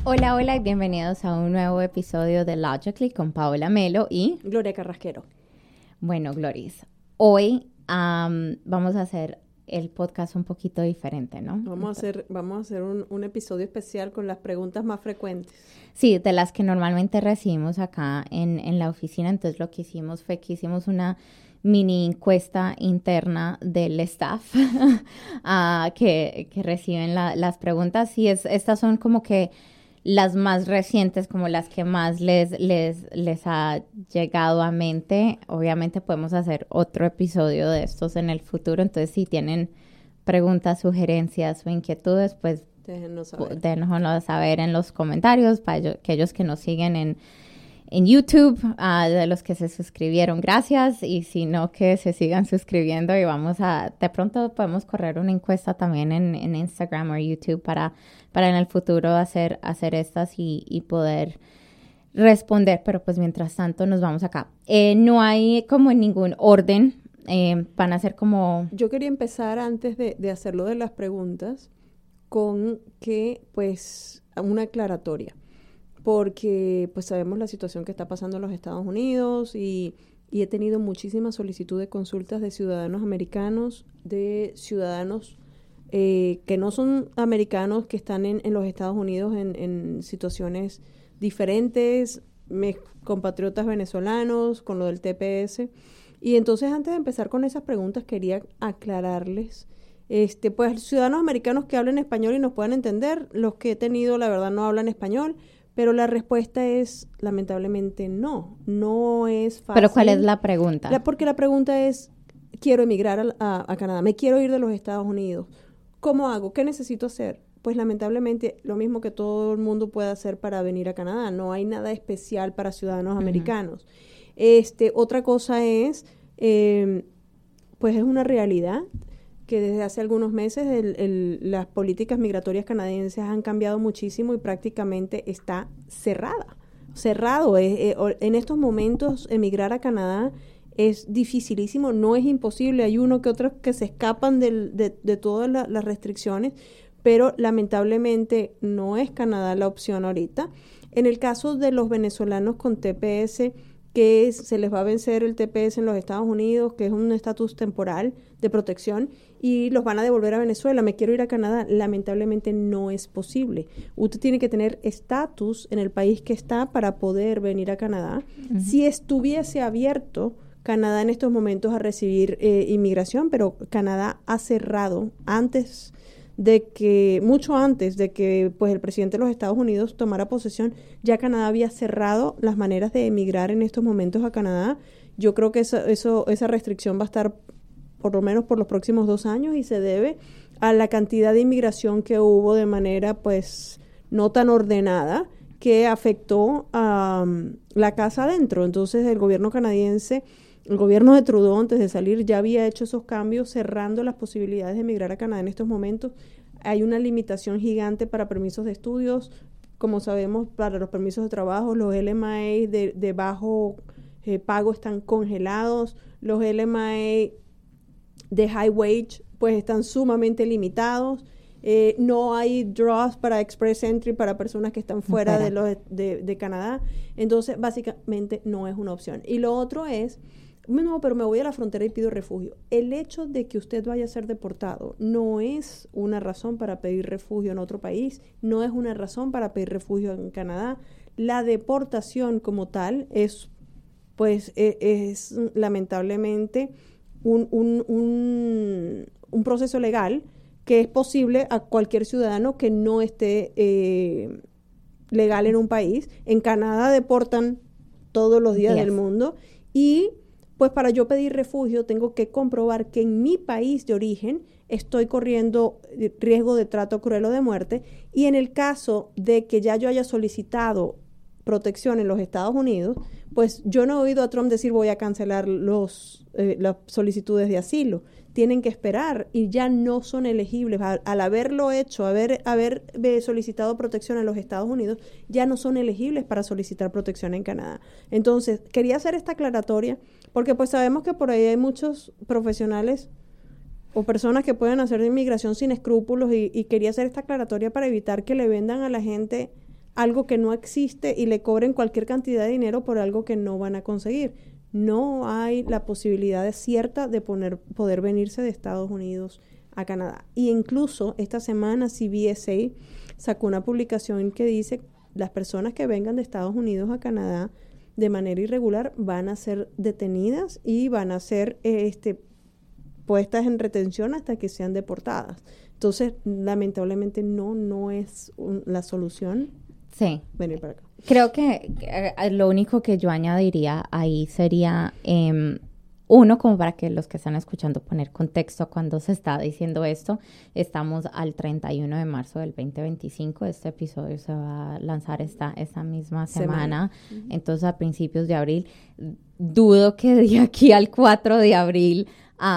Hola, hola y bienvenidos a un nuevo episodio de Logically con Paola Melo y... Gloria Carrasquero. Bueno, Gloris, hoy vamos a hacer el podcast un poquito diferente, ¿no? Vamos a hacer un episodio especial con las preguntas más frecuentes. Sí, de las que normalmente recibimos acá en la oficina. Entonces lo que hicimos fue que hicimos una mini encuesta interna del staff que reciben las preguntas. Y estas son como que las más recientes, como las que más les ha llegado a mente. Obviamente podemos hacer otro episodio de estos en el futuro. Entonces, si tienen preguntas, sugerencias o inquietudes, pues déjenoslo saber en los comentarios para aquellos que nos siguen en YouTube, de los que se suscribieron, gracias. Y si no, que se sigan suscribiendo y de pronto podemos correr una encuesta también en Instagram o YouTube para en el futuro hacer estas y poder responder. Pero pues mientras tanto nos vamos acá. No hay como ningún orden, van a ser como... Yo quería empezar antes de hacerlo de las preguntas con que pues una aclaratoria. Porque pues sabemos la situación que está pasando en los Estados Unidos y he tenido muchísima solicitud de consultas de ciudadanos americanos, de ciudadanos que no son americanos, que están en los Estados Unidos en situaciones diferentes, compatriotas venezolanos, con lo del TPS. Y entonces antes de empezar con esas preguntas quería aclararles, pues ciudadanos americanos que hablen español y nos puedan entender. Los que he tenido la verdad no hablan español. Pero la respuesta es, lamentablemente, no es fácil. ¿Pero cuál es la pregunta? Porque la pregunta es, quiero emigrar a Canadá, me quiero ir de los Estados Unidos. ¿Cómo hago? ¿Qué necesito hacer? Pues lamentablemente, lo mismo que todo el mundo puede hacer para venir a Canadá. No hay nada especial para ciudadanos americanos. Otra cosa es, pues es una realidad que desde hace algunos meses las políticas migratorias canadienses han cambiado muchísimo y prácticamente está cerrado. En estos momentos emigrar a Canadá es dificilísimo, no es imposible, hay uno que otros que se escapan de todas las restricciones, pero lamentablemente no es Canadá la opción ahorita. En el caso de los venezolanos con TPS, que se les va a vencer el TPS en los Estados Unidos, que es un estatus temporal de protección, y los van a devolver a Venezuela. Me quiero ir a Canadá. Lamentablemente no es posible. Usted tiene que tener estatus en el país que está para poder venir a Canadá. Uh-huh. Si estuviese abierto Canadá en estos momentos a recibir inmigración, pero Canadá ha cerrado mucho antes de que pues el presidente de los Estados Unidos tomara posesión, ya Canadá había cerrado las maneras de emigrar en estos momentos a Canadá. Yo creo que esa restricción va a estar por lo menos por los próximos 2 años y se debe a la cantidad de inmigración que hubo de manera pues no tan ordenada que afectó a la casa adentro. Entonces el gobierno canadiense, el gobierno de Trudeau antes de salir ya había hecho esos cambios cerrando las posibilidades de emigrar a Canadá en estos momentos. Hay una limitación gigante para permisos de estudios, como sabemos, para los permisos de trabajo, los LMA de bajo pago están congelados, los LMA de high wage pues están sumamente limitados. No hay draws para express entry para personas que están fuera de Canadá. Entonces básicamente no es una opción. Y lo otro es, no, pero me voy a la frontera y pido refugio. El hecho de que usted vaya a ser deportado no es una razón para pedir refugio en otro país, no es una razón para pedir refugio en Canadá. La deportación como tal es lamentablemente un proceso legal que es posible a cualquier ciudadano que no esté legal en un país. En Canadá deportan todos los días del mundo y pues para yo pedir refugio tengo que comprobar que en mi país de origen estoy corriendo riesgo de trato cruel o de muerte, y en el caso de que ya yo haya solicitado protección en los Estados Unidos, pues yo no he oído a Trump decir voy a cancelar las solicitudes de asilo. Tienen que esperar y ya no son elegibles. Al haberlo hecho, haber solicitado protección en los Estados Unidos, ya no son elegibles para solicitar protección en Canadá. Entonces, quería hacer esta aclaratoria porque pues sabemos que por ahí hay muchos profesionales o personas que pueden hacer inmigración sin escrúpulos y quería hacer esta aclaratoria para evitar que le vendan a la gente algo que no existe y le cobren cualquier cantidad de dinero por algo que no van a conseguir. No hay la posibilidad cierta de poder venirse de Estados Unidos a Canadá. Y incluso esta semana CBSA sacó una publicación que dice las personas que vengan de Estados Unidos a Canadá de manera irregular van a ser detenidas y van a ser puestas en retención hasta que sean deportadas. Entonces, lamentablemente no es la solución. Sí. Venir para acá. Creo que lo único que yo añadiría ahí sería, uno, como para que los que están escuchando poner contexto a cuando se está diciendo esto, estamos al 31 de marzo del 2025, este episodio se va a lanzar esta misma semana. Uh-huh. Entonces a principios de abril, dudo que de aquí al 4 de abril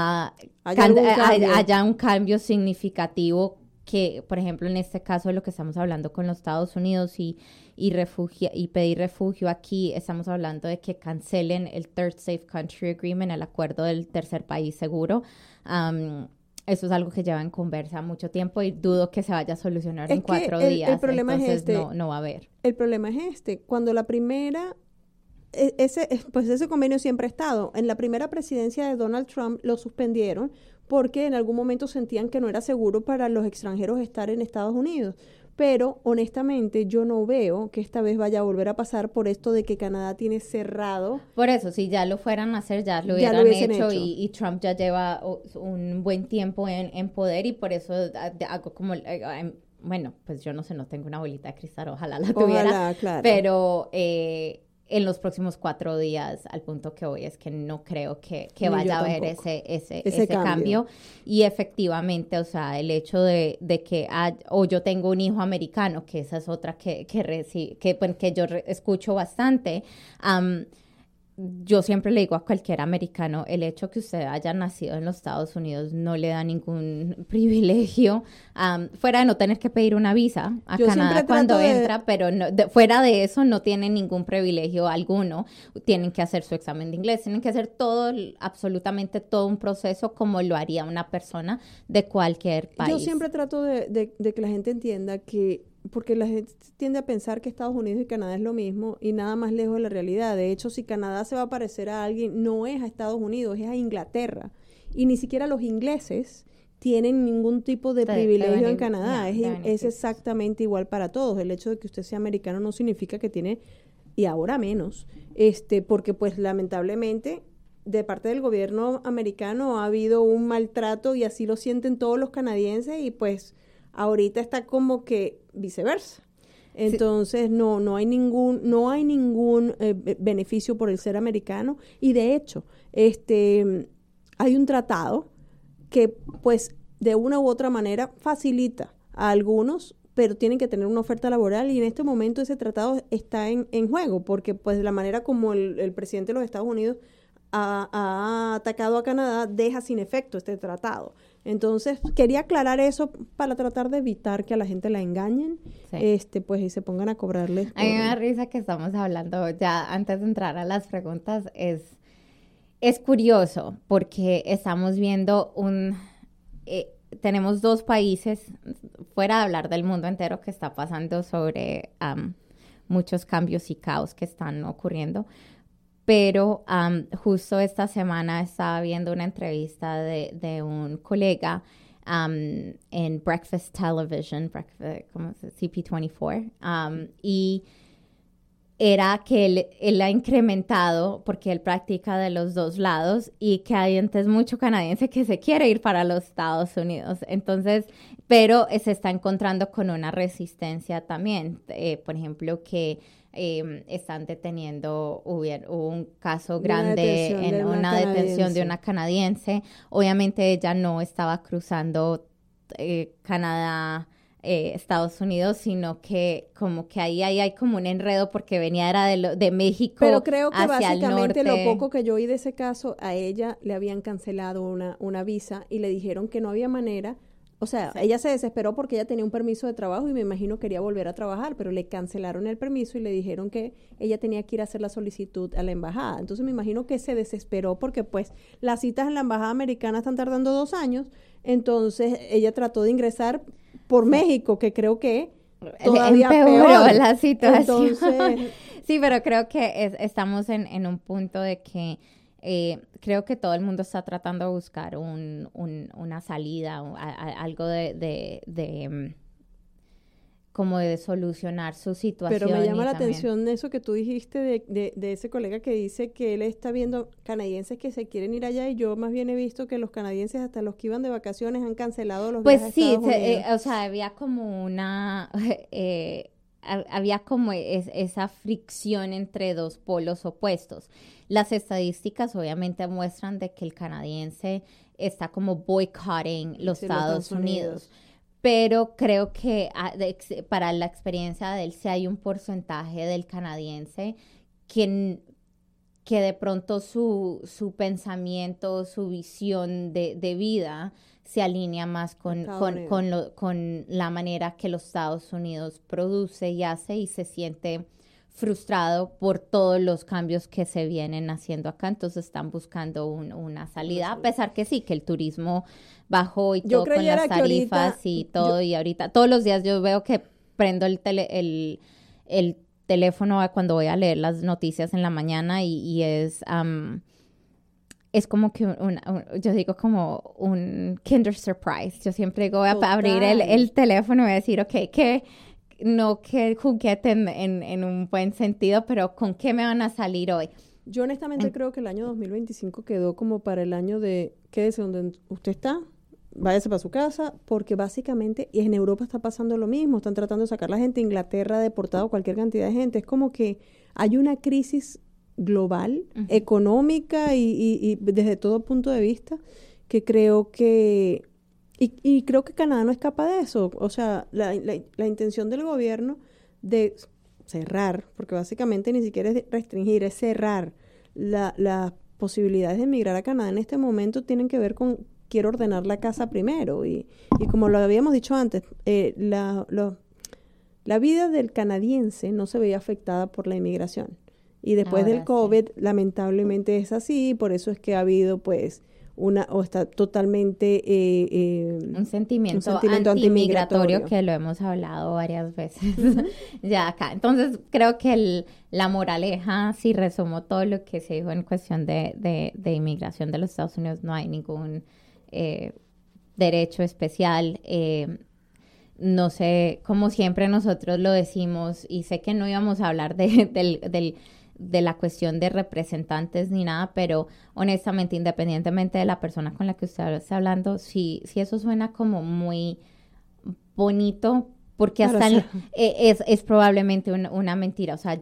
haya un cambio significativo que, por ejemplo, en este caso de lo que estamos hablando con los Estados Unidos y pedir refugio aquí, estamos hablando de que cancelen el Third Safe Country Agreement, el acuerdo del tercer país seguro. Eso es algo que lleva en conversa mucho tiempo y dudo que se vaya a solucionar en 4 días. El problema entonces es no va a haber. El problema es cuando la primera... ese convenio siempre ha estado. En la primera presidencia de Donald Trump lo suspendieron porque en algún momento sentían que no era seguro para los extranjeros estar en Estados Unidos. Pero, honestamente, yo no veo que esta vez vaya a volver a pasar por esto de que Canadá tiene cerrado. Por eso, si ya lo fueran a hacer, ya lo hubieran hecho. Y Trump ya lleva un buen tiempo en poder y por eso hago como... bueno, pues yo no sé, no tengo una bolita de cristal, ojalá la tuviera. Ojalá, claro. Pero... en los próximos 4 días, al punto que voy, es que no creo que vaya a haber ese cambio. Y efectivamente, o sea, el hecho de que o yo tengo un hijo americano, que esa es otra que yo escucho bastante, yo siempre le digo a cualquier americano, el hecho que usted haya nacido en los Estados Unidos no le da ningún privilegio, fuera de no tener que pedir una visa a Canadá cuando entra, pero fuera de eso no tienen ningún privilegio alguno. Tienen que hacer su examen de inglés, tienen que hacer absolutamente todo un proceso como lo haría una persona de cualquier país. Yo siempre trato de que la gente entienda que porque la gente tiende a pensar que Estados Unidos y Canadá es lo mismo y nada más lejos de la realidad. De hecho, si Canadá se va a parecer a alguien, no es a Estados Unidos, es a Inglaterra. Y ni siquiera los ingleses tienen ningún tipo de privilegio en Canadá. Es exactamente igual para todos. El hecho de que usted sea americano no significa que tiene, y ahora menos, porque pues lamentablemente de parte del gobierno americano ha habido un maltrato y así lo sienten todos los canadienses y pues ahorita está como que viceversa. Entonces, sí. no hay ningún beneficio por el ser americano. Y de hecho, hay un tratado que, pues, de una u otra manera facilita a algunos, pero tienen que tener una oferta laboral. Y en este momento ese tratado está en juego, porque, pues, de la manera como el presidente de los Estados Unidos ha atacado a Canadá, deja sin efecto este tratado. Entonces, quería aclarar eso para tratar de evitar que a la gente la engañen, sí. Pues, y se pongan a cobrarles. A mí me da risa que estamos hablando, ya antes de entrar a las preguntas, es curioso, porque estamos viendo tenemos 2 países, fuera de hablar del mundo entero, que está pasando sobre muchos cambios y caos que están ocurriendo. Pero justo esta semana estaba viendo una entrevista de un colega en Breakfast Television, CP24, y era que él ha incrementado, porque él practica de los 2 lados, y que hay entonces mucho canadiense que se quiere ir para los Estados Unidos. Entonces, pero se está encontrando con una resistencia también. Por ejemplo, que están deteniendo, hubo un caso grande una detención de una canadiense. Obviamente ella no estaba cruzando Canadá, Estados Unidos, sino que como que ahí hay como un enredo porque venía de México. Pero creo que hacia básicamente el norte. Lo poco que yo oí de ese caso, a ella le habían cancelado una visa y le dijeron que no había manera. O sea, sí. Ella se desesperó porque ella tenía un permiso de trabajo y me imagino quería volver a trabajar, pero le cancelaron el permiso y le dijeron que ella tenía que ir a hacer la solicitud a la embajada. Entonces me imagino que se desesperó porque pues las citas en la embajada americana están tardando 2 años. Entonces ella trató de ingresar por México, que creo que todavía empeoró peor. la situación. Entonces, sí, pero creo que estamos en un punto de que creo que todo el mundo está tratando de buscar una salida, algo como de solucionar su situación. pero me llama y la también, atención eso que tú dijiste de ese colega que dice que él está viendo canadienses que se quieren ir allá y yo más bien he visto que los canadienses, hasta los que iban de vacaciones, han cancelado los pues viajes a sí, Estados Unidos. o sea, había como había como esa fricción entre dos polos opuestos. Las estadísticas obviamente muestran de que el canadiense está como boycotting los Sí, Estados Unidos. Pero creo que para la experiencia de él sí hay un porcentaje del canadiense que de pronto su pensamiento, su visión de vida se alinea más con la manera que los Estados Unidos produce y hace y se siente frustrado por todos los cambios que se vienen haciendo acá, entonces están buscando una salida, a pesar que sí, que el turismo bajó y Yo todo con las creyera que ahorita, tarifas y todo, y ahorita todos los días yo veo que prendo el teléfono cuando voy a leer las noticias en la mañana y es como que yo digo como un Kinder Surprise. Yo siempre digo, voy a abrir el teléfono y voy a decir, ok, no que juguete en un buen sentido, pero ¿con qué me van a salir hoy? yo honestamente creo que el año 2025 quedó como para el año de quédese donde usted está, váyase para su casa, porque básicamente, y en Europa está pasando lo mismo, están tratando de sacar la gente, Inglaterra ha deportado cualquier cantidad de gente, es como que hay una crisis global, económica y desde todo punto de vista, que creo que, y creo que Canadá no escapa de eso, o sea, la intención del gobierno de cerrar, porque básicamente ni siquiera es restringir, es cerrar las posibilidades de emigrar a Canadá en este momento tienen que ver con quiero ordenar la casa primero y como lo habíamos dicho antes, la vida del canadiense no se veía afectada por la inmigración y después Ahora del COVID sí. lamentablemente es así, por eso es que ha habido pues o está totalmente Un sentimiento antimigratorio. antimigratorio que lo hemos hablado varias veces ya acá. Entonces, creo que la moraleja, si resumo todo lo que se dijo en cuestión de inmigración de los Estados Unidos, no hay ningún derecho especial. No sé, como siempre nosotros lo decimos, y sé que no íbamos a hablar de la cuestión de representantes ni nada, pero honestamente, independientemente de la persona con la que usted está hablando, si eso suena como muy bonito, porque hasta es probablemente una mentira. O sea,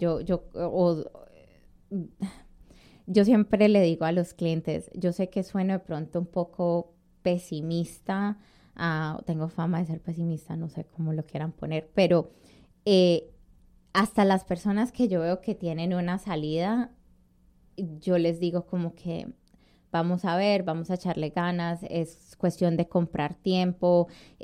yo siempre le digo a los clientes, yo sé que suena de pronto un poco pesimista, tengo fama de ser pesimista, no sé cómo lo quieran poner, pero hasta las personas que yo veo que tienen una salida, yo les digo como que vamos a ver, vamos a echarle ganas, es cuestión de comprar tiempo,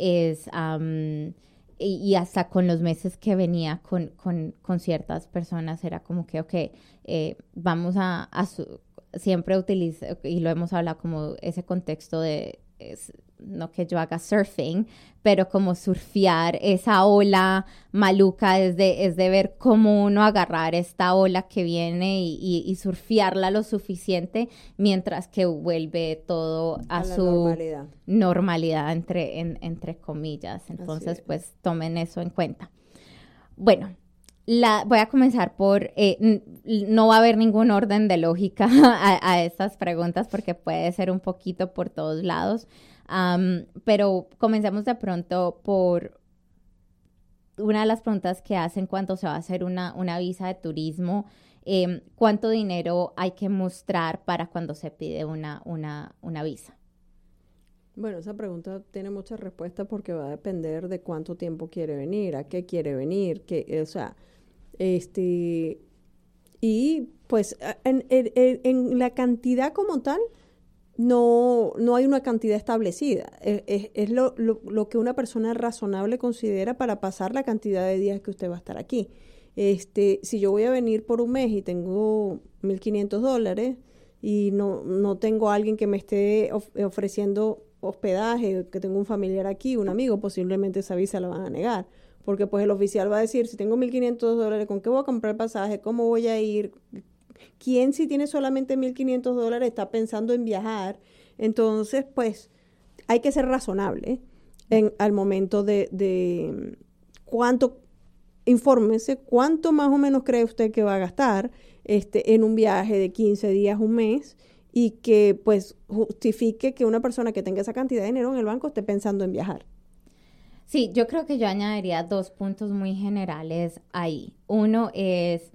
y hasta con los meses que venía con ciertas personas era como que, ok, vamos siempre utilizo, y lo hemos hablado como ese contexto de no que yo haga surfing, pero como surfear esa ola maluca es de ver cómo uno agarrar esta ola que viene y surfearla lo suficiente mientras que vuelve todo a su normalidad entre comillas. Entonces, pues tomen eso en cuenta. Bueno, voy a comenzar por, no va a haber ningún orden de lógica a estas preguntas porque puede ser un poquito por todos lados, pero comencemos de pronto por una de las preguntas que hacen cuando se va a hacer una visa de turismo. ¿Cuánto dinero hay que mostrar para cuando se pide una visa? Bueno, esa pregunta tiene muchas respuestas porque va a depender de cuánto tiempo quiere venir, a qué quiere venir, o sea, y pues en la cantidad como tal, no hay una cantidad establecida. Es lo que una persona razonable considera para pasar la cantidad de días que usted va a estar aquí. Si yo voy a venir por un mes y tengo $1,500 y no tengo a alguien que me esté ofreciendo hospedaje, que tengo un familiar aquí, un amigo, posiblemente esa visa la van a negar, porque pues el oficial va a decir, si tengo $1,500, ¿con qué voy a comprar el pasaje? ¿Cómo voy a ir? ¿Quién si tiene solamente $1,500 está pensando en viajar? Entonces, pues, hay que ser razonable al momento de cuánto, infórmese, cuánto más o menos cree usted que va a gastar en un viaje de 15 días, un mes, y que pues justifique que una persona que tenga esa cantidad de dinero en el banco esté pensando en viajar. Sí, yo creo que yo añadiría dos puntos muy generales ahí. Uno es,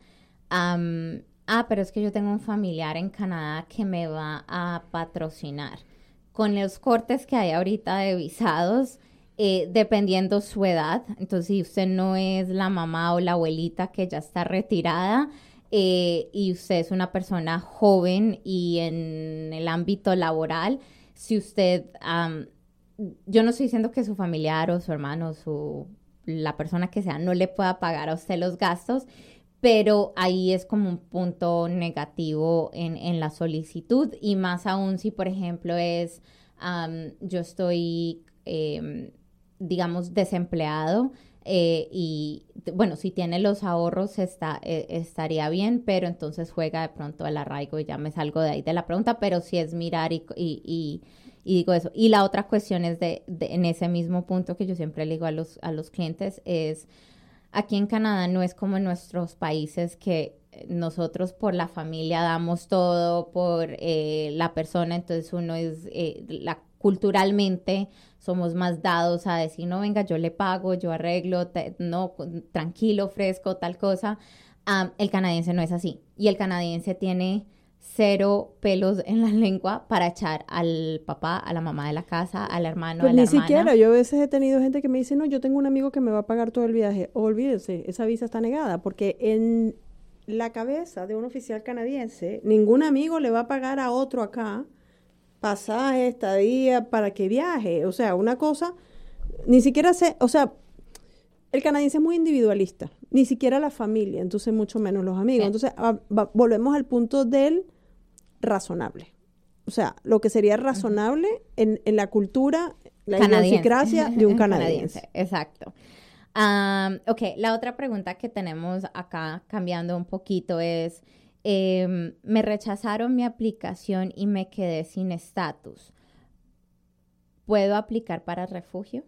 pero es que yo tengo un familiar en Canadá que me va a patrocinar. Con los cortes que hay ahorita de visados, dependiendo su edad, entonces si usted no es la mamá o la abuelita que ya está retirada, y usted es una persona joven y en el ámbito laboral, si usted... yo no estoy diciendo que su familiar o su hermano o la persona que sea no le pueda pagar a usted los gastos, pero ahí es como un punto negativo en la solicitud, y más aún si, por ejemplo, yo estoy, digamos, desempleado, y bueno, si tiene los ahorros estaría bien, pero entonces juega de pronto el arraigo y ya me salgo de ahí de la pregunta, pero sí es mirar y digo eso. Y la otra cuestión es en ese mismo punto que yo siempre le digo a los clientes es, aquí en Canadá no es como en nuestros países que nosotros por la familia damos todo, por la persona, entonces uno es, culturalmente somos más dados a decir, no, venga, yo le pago, yo arreglo, no, tranquilo, fresco, tal cosa. El canadiense no es así. Y el canadiense tiene cero pelos en la lengua para echar al papá, a la mamá de la casa, al hermano, Pues a la ni hermana. siquiera, yo a veces he tenido gente que me dice, no, yo tengo un amigo que me va a pagar todo el viaje. Olvídese, esa visa está negada, porque en la cabeza de un oficial canadiense, ningún amigo le va a pagar a otro acá pasaje, estadía, para que viaje. O sea, una cosa, ni siquiera o sea, el canadiense es muy individualista, ni siquiera la familia, entonces mucho menos los amigos. Entonces, volvemos al punto del razonable. O sea, lo que sería razonable en la cultura, la idiosincrasia de un canadiense. Exacto. Ok, la otra pregunta que tenemos acá, cambiando un poquito, es, me rechazaron mi aplicación y me quedé sin estatus. ¿Puedo aplicar para refugio?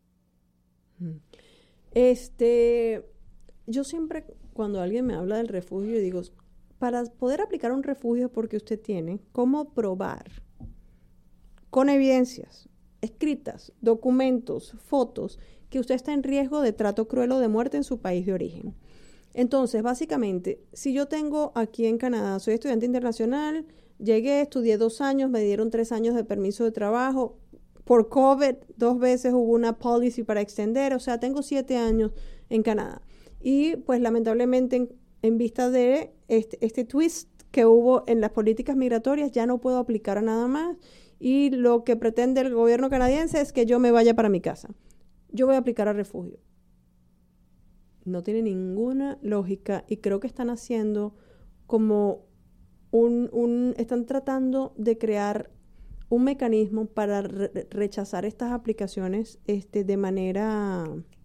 Yo siempre, cuando alguien me habla del refugio, digo, para poder aplicar un refugio porque usted tiene cómo probar con evidencias escritas, documentos, fotos, que usted está en riesgo de trato cruel o de muerte en su país de origen. Entonces, básicamente, si yo tengo aquí en Canadá, soy estudiante internacional, llegué, estudié 2 años, me dieron 3 años de permiso de trabajo, por COVID 2 veces hubo una policy para extender, o sea, tengo 7 años en Canadá. Y pues lamentablemente en vista de este twist que hubo en las políticas migratorias, ya no puedo aplicar a nada más, y lo que pretende el gobierno canadiense es que yo me vaya para mi casa. Yo voy a aplicar a refugio. No tiene ninguna lógica, y creo que están haciendo como están tratando de crear un mecanismo para rechazar estas aplicaciones de manera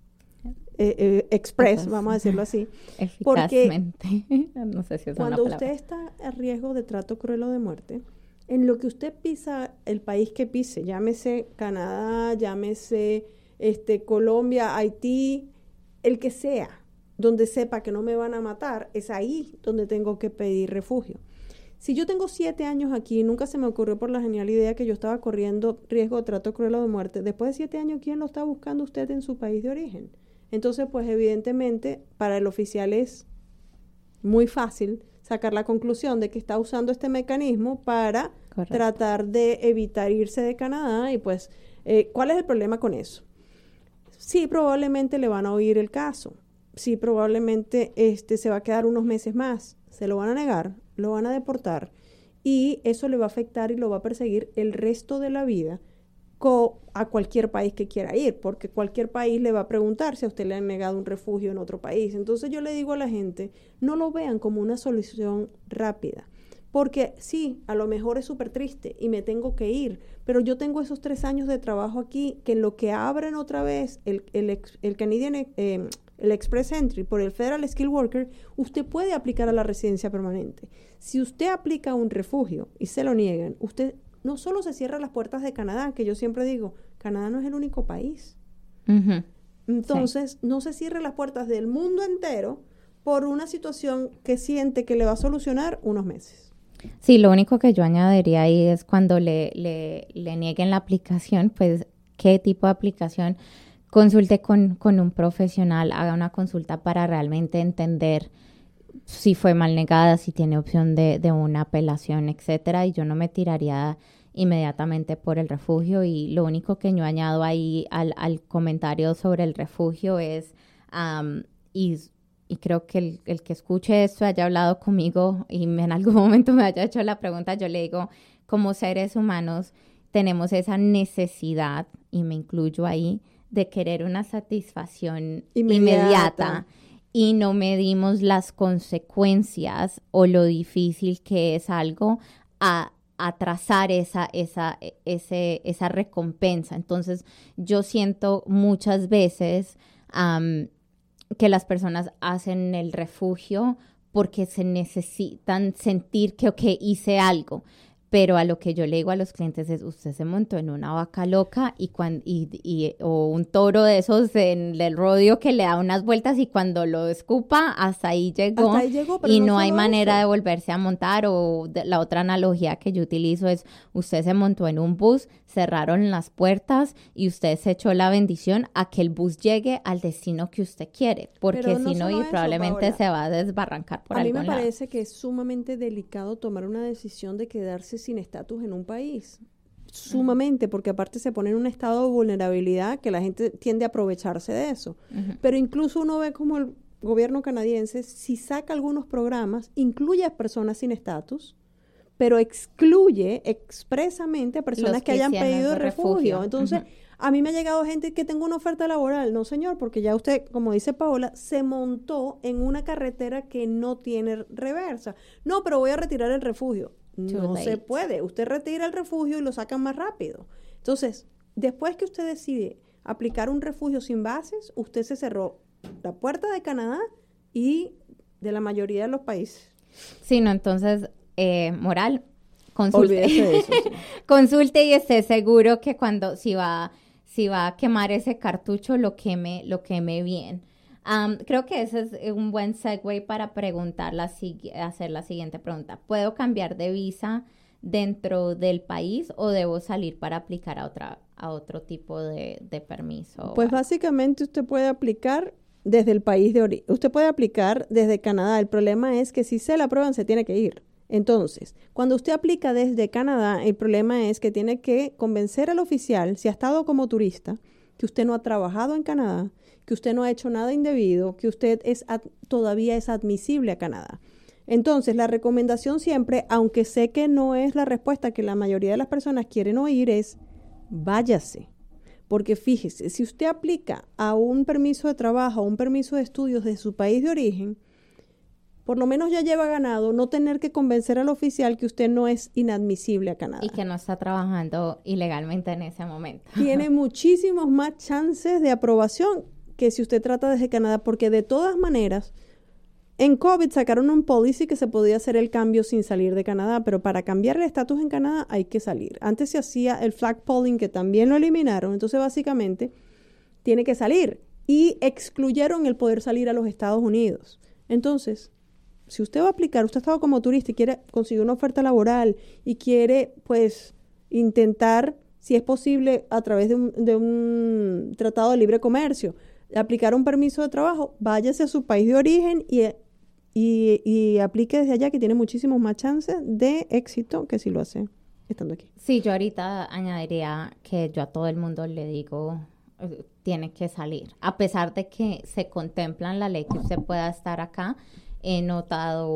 express, vamos a decirlo así. Eficazmente. No sé si es cuando una usted está a riesgo de trato cruel o de muerte, en lo que usted pisa, el país que pise, llámese Canadá, llámese Colombia, Haití, el que sea, donde sepa que no me van a matar, es ahí donde tengo que pedir refugio. Si yo tengo 7 años aquí, nunca se me ocurrió por la genial idea que yo estaba corriendo riesgo de trato cruel o de muerte. Después de 7 años, ¿quién lo está buscando usted en su país de origen? Entonces, pues evidentemente, para el oficial es muy fácil sacar la conclusión de que está usando este mecanismo para tratar de evitar irse de Canadá. Y pues, ¿cuál es el problema con eso? Sí, probablemente le van a oír el caso. Sí, probablemente se va a quedar unos meses más. Se lo van a negar, lo van a deportar, y eso le va a afectar y lo va a perseguir el resto de la vida a cualquier país que quiera ir, porque cualquier país le va a preguntar si a usted le han negado un refugio en otro país. Entonces yo le digo a la gente, no lo vean como una solución rápida. Porque sí, a lo mejor es súper triste y me tengo que ir, pero yo tengo esos 3 años de trabajo aquí que en lo que abren otra vez el Canadian, el Express Entry por el Federal Skilled Worker, usted puede aplicar a la residencia permanente. Si usted aplica a un refugio y se lo niegan, usted no solo se cierra las puertas de Canadá, que yo siempre digo, Canadá no es el único país. Ujú. Entonces, no se cierren las puertas del mundo entero por una situación que siente que le va a solucionar unos meses. Sí, lo único que yo añadiría ahí es cuando le nieguen la aplicación, pues, ¿qué tipo de aplicación? Consulte con un profesional, haga una consulta para realmente entender si fue mal negada, si tiene opción de una apelación, etcétera. Y yo no me tiraría inmediatamente por el refugio. Y lo único que yo añado ahí al comentario sobre el refugio es, y creo que el que escuche esto haya hablado conmigo y en algún momento me haya hecho la pregunta, yo le digo, como seres humanos tenemos esa necesidad, y me incluyo ahí, de querer una satisfacción inmediata y no medimos las consecuencias o lo difícil que es algo a atrasar esa recompensa. Entonces, yo siento muchas veces que las personas hacen el refugio porque se necesitan sentir que, ok, hice algo. Pero a lo que yo le digo a los clientes es, usted se montó en una vaca loca o un toro de esos del rodeo que le da unas vueltas y cuando lo escupa, hasta ahí llegó pero y no hay manera de volverse a montar. O la otra analogía que yo utilizo es, usted se montó en un bus, cerraron las puertas y usted se echó la bendición a que el bus llegue al destino que usted quiere, porque si no, y probablemente Paola, se va a desbarrancar por algún lado. A mí me parece que es sumamente delicado tomar una decisión de quedarse sin estatus en un país. Sumamente, porque aparte se pone en un estado de vulnerabilidad que la gente tiende a aprovecharse de eso. Pero incluso uno ve como el gobierno canadiense, si saca algunos programas, incluye a personas sin estatus, pero excluye expresamente a personas que hayan pedido refugio. Entonces, a mí me ha llegado gente que tengo una oferta laboral. No, señor, porque ya usted, como dice Paola, se montó en una carretera que no tiene reversa. No, pero voy a retirar el refugio. No se puede. Usted retira el refugio y lo sacan más rápido. Entonces, después que usted decide aplicar un refugio sin bases, usted se cerró la puerta de Canadá y de la mayoría de los países. Sí, no, entonces, moral, consulte. Olvídese de eso, sí. Consulte y esté seguro que si va a quemar ese cartucho, lo queme bien. Creo que ese es un buen segue para hacer la siguiente pregunta. ¿Puedo cambiar de visa dentro del país o debo salir para aplicar a otro tipo de permiso? Pues básicamente usted puede aplicar desde el país de origen. Usted puede aplicar desde Canadá. El problema es que si se la aprueban, se tiene que ir. Entonces, cuando usted aplica desde Canadá, el problema es que tiene que convencer al oficial, si ha estado como turista, que usted no ha trabajado en Canadá, que usted no ha hecho nada indebido, que usted todavía es admisible a Canadá. Entonces, la recomendación siempre, aunque sé que no es la respuesta que la mayoría de las personas quieren oír, es váyase. Porque fíjese, si usted aplica a un permiso de trabajo, a un permiso de estudios de su país de origen, por lo menos ya lleva ganado no tener que convencer al oficial que usted no es inadmisible a Canadá. Y que no está trabajando ilegalmente en ese momento. Tiene muchísimos más chances de aprobación que si usted trata desde Canadá, porque de todas maneras, en COVID sacaron un policy que se podía hacer el cambio sin salir de Canadá, pero para cambiar el estatus en Canadá hay que salir. Antes se hacía el flag polling, que también lo eliminaron, entonces básicamente tiene que salir. Y excluyeron el poder salir a los Estados Unidos. Entonces, si usted va a aplicar, usted ha estado como turista y quiere conseguir una oferta laboral y quiere, pues, intentar, si es posible, a través de un tratado de libre comercio, aplicar un permiso de trabajo, váyase a su país de origen y aplique desde allá, que tiene muchísimos más chances de éxito que si lo hace estando aquí. Sí, yo ahorita añadiría que yo a todo el mundo le digo, tiene que salir. A pesar de que se contempla en la ley que usted pueda estar acá, he notado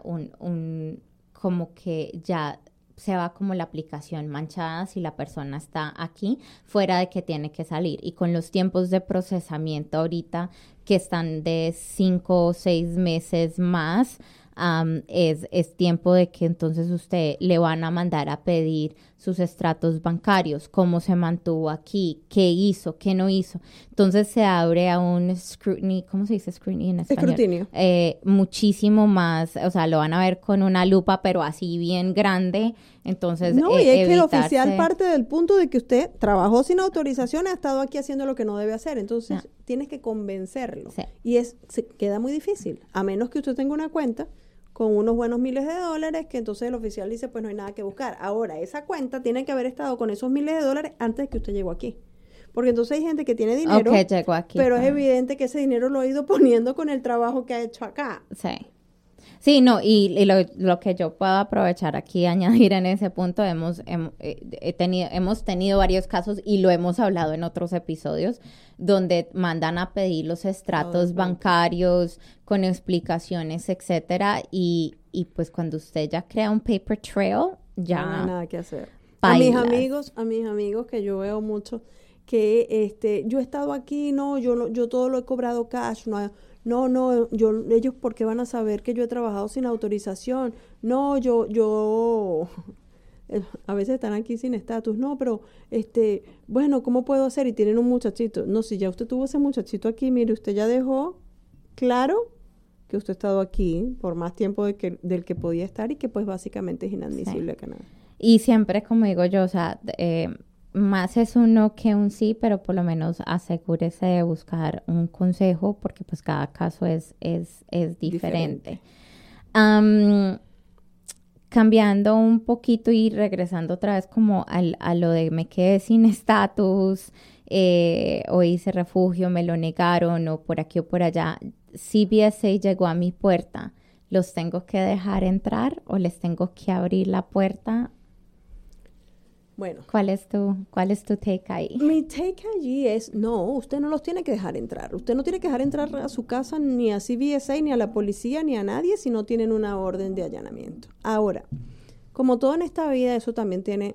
como que ya se va como la aplicación manchada si la persona está aquí, fuera de que tiene que salir. Y con los tiempos de procesamiento ahorita que están de 5 o 6 meses más, es tiempo de que entonces usted le van a mandar a pedir sus estratos bancarios, cómo se mantuvo aquí, qué hizo, qué no hizo. Entonces se abre a un scrutiny, ¿cómo se dice scrutiny en español? Escrutinio. Muchísimo más, o sea, lo van a ver con una lupa, pero así bien grande. Entonces, no, y es que el evitarse... oficial parte del punto de que usted trabajó sin autorización y ha estado aquí haciendo lo que no debe hacer. Entonces, tienes que convencerlo. Sí. Y queda muy difícil, a menos que usted tenga una cuenta con unos buenos miles de dólares, que entonces el oficial dice, pues no hay nada que buscar. Ahora, esa cuenta tiene que haber estado con esos miles de dólares antes de que usted llegó aquí. Porque entonces hay gente que tiene dinero, llegó aquí, pero es evidente que ese dinero lo ha ido poniendo con el trabajo que ha hecho acá. Sí. Sí, no, y lo que yo puedo aprovechar aquí y añadir en ese punto, hemos tenido varios casos y lo hemos hablado en otros episodios, donde mandan a pedir los estratos bancarios con explicaciones, etcétera, y pues cuando usted ya crea un paper trail, ya no hay nada que hacer. Bailas. A mis amigos que yo veo mucho, que yo he estado aquí, yo todo lo he cobrado cash, ellos porque van a saber que yo he trabajado sin autorización, a veces están aquí sin estatus, pero bueno, ¿cómo puedo hacer? Y tienen un muchachito, no, si ya usted tuvo ese muchachito aquí, mire, usted ya dejó claro que usted ha estado aquí por más tiempo del que podía estar y que pues básicamente es inadmisible acá nada. Y siempre, como digo yo, o sea, más es un no que un sí, pero por lo menos asegúrese de buscar un consejo porque pues cada caso es diferente. Cambiando un poquito y regresando otra vez como a lo de me quedé sin estatus, o hice refugio, me lo negaron o por aquí o por allá. CBSA llegó a mi puerta. ¿Los tengo que dejar entrar o les tengo que abrir la puerta? Bueno. ¿Cuál es tu take ahí? Mi take allí es, no, usted no los tiene que dejar entrar. Usted no tiene que dejar entrar a su casa ni a CBSA, ni a la policía, ni a nadie si no tienen una orden de allanamiento. Ahora, como todo en esta vida, eso también tiene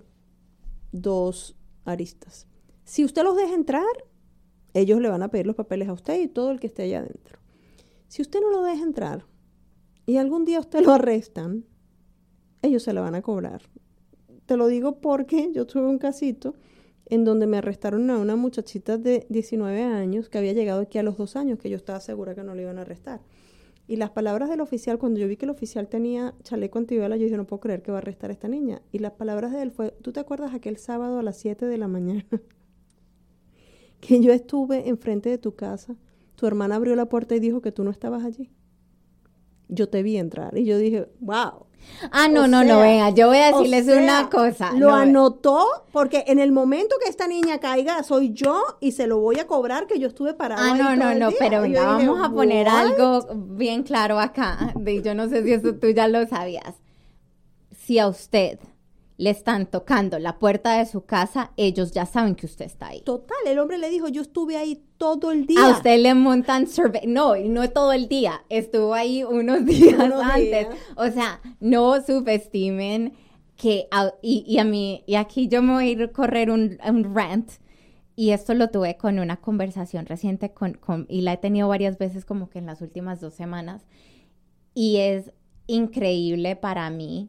dos aristas. Si usted los deja entrar, ellos le van a pedir los papeles a usted y todo el que esté allá adentro. Si usted no lo deja entrar y algún día usted lo arrestan, ellos se lo van a cobrar. Te lo digo porque yo tuve un casito en donde me arrestaron a una muchachita de 19 años que había llegado aquí a los 2 años, que yo estaba segura que no le iban a arrestar. Y las palabras del oficial, cuando yo vi que el oficial tenía chaleco antibalas, yo dije, no puedo creer que va a arrestar a esta niña. Y las palabras de él fue, ¿tú te acuerdas aquel sábado a las 7 de la mañana? Que yo estuve enfrente de tu casa, tu hermana abrió la puerta y dijo que tú no estabas allí. Yo te vi entrar y yo dije, wow. No, venga, yo voy a decirles una cosa. Lo anotó porque en el momento que esta niña caiga soy yo y se lo voy a cobrar que yo estuve parado ahí todo el día. Pero venga, dije, vamos a poner algo bien claro acá. Yo no sé si eso tú ya lo sabías. Si a usted le están tocando la puerta de su casa, ellos ya saben que usted está ahí. Total, el hombre le dijo, yo estuve ahí todo el día. A usted le montan no todo el día, estuvo ahí unos días antes. O sea, no subestimen que, y aquí yo me voy a ir a correr un rant, y esto lo tuve con una conversación reciente y la he tenido varias veces como que en las últimas 2 semanas, y es increíble para mí,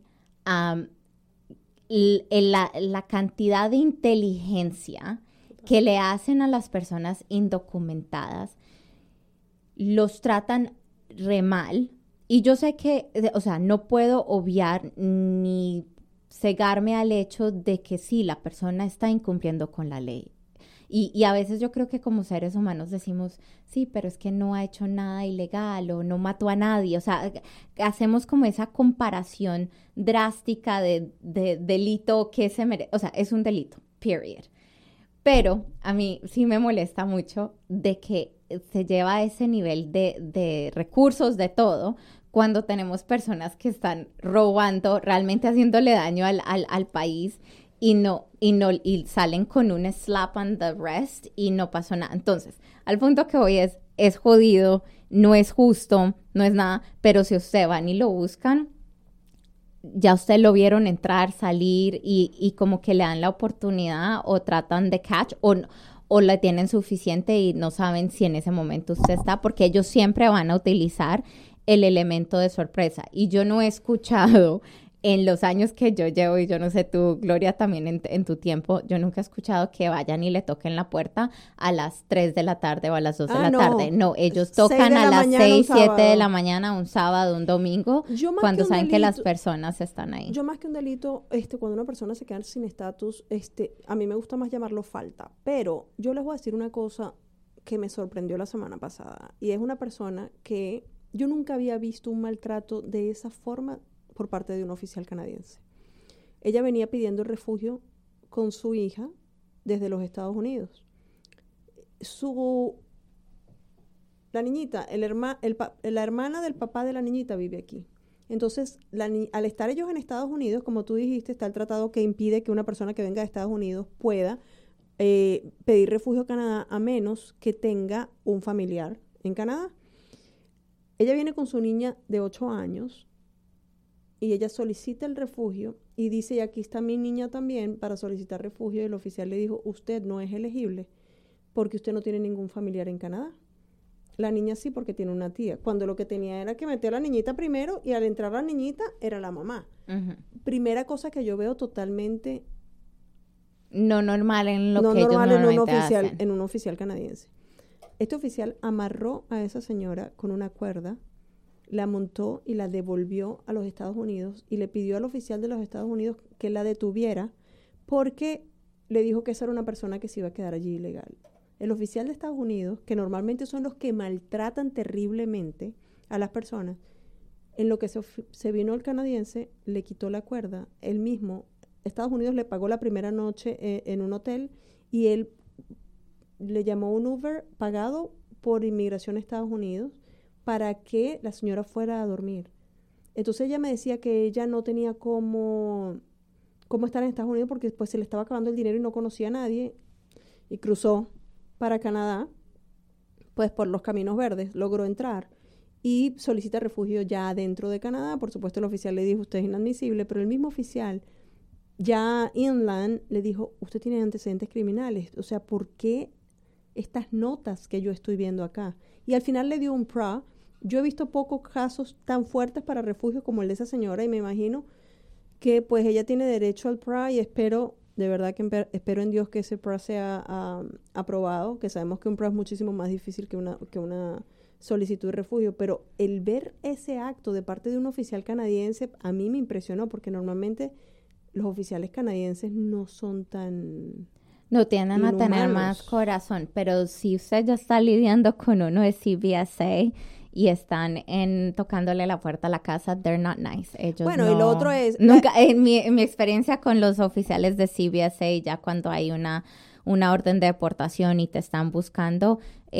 la cantidad de inteligencia que le hacen a las personas indocumentadas. Los tratan re mal. Y yo sé que, o sea, no puedo obviar ni cegarme al hecho de que sí, la persona está incumpliendo con la ley. Y a veces yo creo que como seres humanos decimos, sí, pero es que no ha hecho nada ilegal o no mató a nadie. O sea, hacemos como esa comparación drástica de delito que se merece. O sea, es un delito, period. Pero a mí sí me molesta mucho de que se lleva a ese nivel de recursos, de todo, cuando tenemos personas que están robando, realmente haciéndole daño al país, y salen con un slap on the wrist y no pasó nada. Entonces, al punto que voy es jodido, no es justo, no es nada, pero si usted van y lo buscan, ya usted lo vieron entrar, salir y como que le dan la oportunidad o tratan de catch o la tienen suficiente y no saben si en ese momento usted está, porque ellos siempre van a utilizar el elemento de sorpresa. Y yo no he escuchado en los años que yo llevo, y yo no sé tú, Gloria, también en tu tiempo, yo nunca he escuchado que vayan y le toquen la puerta a las 3 de la tarde o a las 2 de la tarde. No, ellos tocan a las 6, 7 de la mañana, un sábado, un domingo, cuando saben que las personas están ahí. Yo más que un delito, cuando una persona se queda sin estatus, a mí me gusta más llamarlo falta. Pero yo les voy a decir una cosa que me sorprendió la semana pasada. Y es una persona que yo nunca había visto un maltrato de esa forma por parte de un oficial canadiense. Ella venía pidiendo refugio con su hija desde los Estados Unidos. La niñita, la hermana del papá de la niñita vive aquí. Entonces, al estar ellos en Estados Unidos, como tú dijiste, está el tratado que impide que una persona que venga de Estados Unidos pueda pedir refugio a Canadá a menos que tenga un familiar en Canadá. Ella viene con su niña de 8 años y ella solicita el refugio y dice, y aquí está mi niña también para solicitar refugio, y el oficial le dijo, usted no es elegible porque usted no tiene ningún familiar en Canadá. La niña sí, porque tiene una tía, cuando lo que tenía era que meter a la niñita primero, y al entrar la niñita era la mamá. Uh-huh. Primera cosa que yo veo totalmente no normal en lo que ellos normalmente hacen. En un oficial canadiense. Este oficial amarró a esa señora con una cuerda, la montó y la devolvió a los Estados Unidos, y le pidió al oficial de los Estados Unidos que la detuviera porque le dijo que esa era una persona que se iba a quedar allí ilegal. El oficial de Estados Unidos, que normalmente son los que maltratan terriblemente a las personas, en lo que se vino el canadiense, le quitó la cuerda. Él mismo, Estados Unidos le pagó la primera noche en un hotel, y él le llamó un Uber pagado por Inmigración a Estados Unidos para que la señora fuera a dormir. Entonces ella me decía que ella no tenía cómo estar en Estados Unidos porque pues se le estaba acabando el dinero y no conocía a nadie, y cruzó para Canadá, pues por los caminos verdes, logró entrar y solicita refugio ya dentro de Canadá. Por supuesto el oficial le dijo, usted es inadmisible, pero el mismo oficial ya inland le dijo, usted tiene antecedentes criminales, o sea, ¿por qué estas notas que yo estoy viendo acá? Y al final le dio un PRA. Yo he visto pocos casos tan fuertes para refugio como el de esa señora, y me imagino que pues ella tiene derecho al PRA, y espero, de verdad que espero en Dios que ese PRA sea aprobado, que sabemos que un PRA es muchísimo más difícil que una solicitud de refugio, pero el ver ese acto de parte de un oficial canadiense a mí me impresionó, porque normalmente los oficiales canadienses no son tan... No tienden a tener más corazón, pero si usted ya está lidiando con uno de CBSA y están tocándole la puerta a la casa, they're not nice. Ellos bueno, y lo otro es... Nunca, en mi experiencia con los oficiales de CBSA, ya cuando hay una orden de deportación y te están buscando,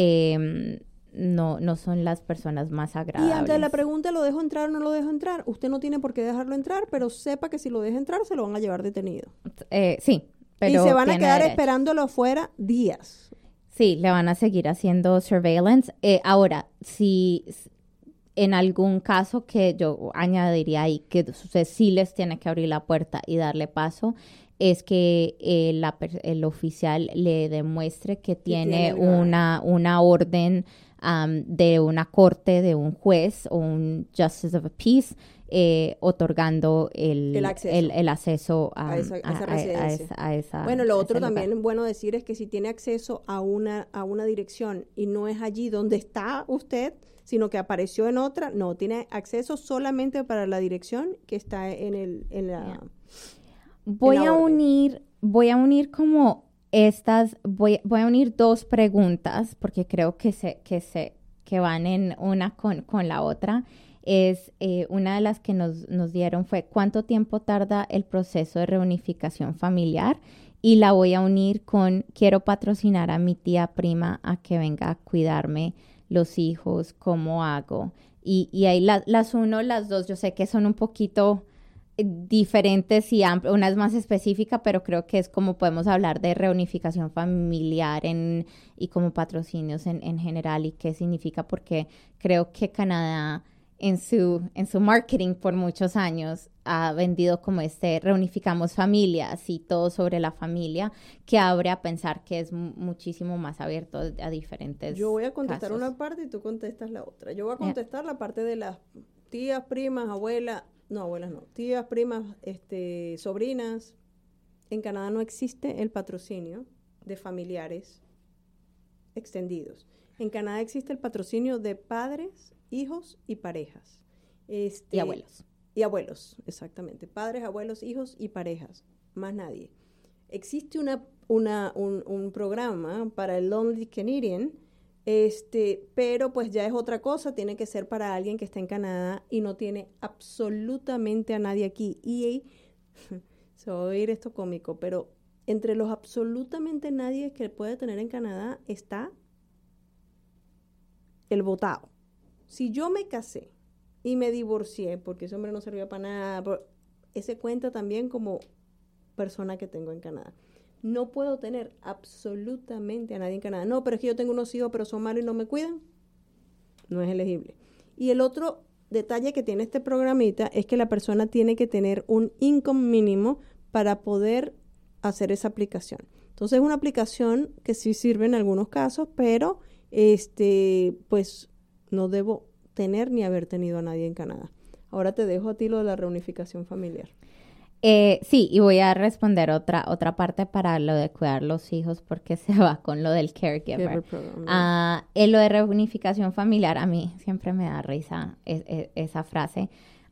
no son las personas más agradables. Y ante la pregunta, ¿lo dejo entrar o no lo dejo entrar? Usted no tiene por qué dejarlo entrar, pero sepa que si lo deja entrar, se lo van a llevar detenido. Sí. Pero y se van a quedar esperándolo afuera días. Sí, le van a seguir haciendo surveillance. Ahora, si en algún caso que yo añadiría ahí que usted sí les tiene que abrir la puerta y darle paso, es que el oficial le demuestre que tiene una orden de una corte, de un juez o un Justice of the Peace, otorgando el acceso a esa residencia. Bueno, lo otro también bueno decir es que si tiene acceso a una dirección y no es allí donde está usted, sino que apareció en otra, no, tiene acceso solamente para la dirección que está en la... Voy a unir como estas, voy a unir dos preguntas porque creo que van en una con la otra. Es una de las que nos dieron fue ¿cuánto tiempo tarda el proceso de reunificación familiar? Y la voy a unir con quiero patrocinar a mi tía prima a que venga a cuidarme los hijos, ¿cómo hago? Y ahí las uno, las dos, yo sé que son un poquito diferentes y amplias, una es más específica, pero creo que es como podemos hablar de reunificación familiar y como patrocinios en general y qué significa, porque creo que Canadá en su marketing por muchos años ha vendido como reunificamos familias y todo sobre la familia, que abre a pensar que es muchísimo más abierto a diferentes Yo voy a contestar casos. una parte y tú contestas la otra. Yo voy a contestar la parte de las tías, primas, abuelas, tías, primas, sobrinas. En Canadá no existe el patrocinio de familiares extendidos. En Canadá existe el patrocinio de padres, hijos y parejas. Y abuelos. Y abuelos, exactamente. Padres, abuelos, hijos y parejas. Más nadie. Existe un programa para el Lonely Canadian, pero pues ya es otra cosa. Tiene que ser para alguien que está en Canadá y no tiene absolutamente a nadie aquí. Y se va a oír esto cómico, pero entre los absolutamente nadie que puede tener en Canadá está el votado. Si yo me casé y me divorcié porque ese hombre no servía para nada, ese cuenta también como persona que tengo en Canadá. No puedo tener absolutamente a nadie en Canadá. No, pero es que yo tengo unos hijos, pero son malos y no me cuidan. No es elegible. Y el otro detalle que tiene este programita es que la persona tiene que tener un income mínimo para poder hacer esa aplicación. Entonces es una aplicación que sí sirve en algunos casos, pero pues no debo tener ni haber tenido a nadie en Canadá. Ahora te dejo a ti lo de la reunificación familiar. Sí, y voy a responder otra parte para lo de cuidar los hijos porque se va con lo del caregiver. Lo de reunificación familiar, a mí siempre me da risa esa frase.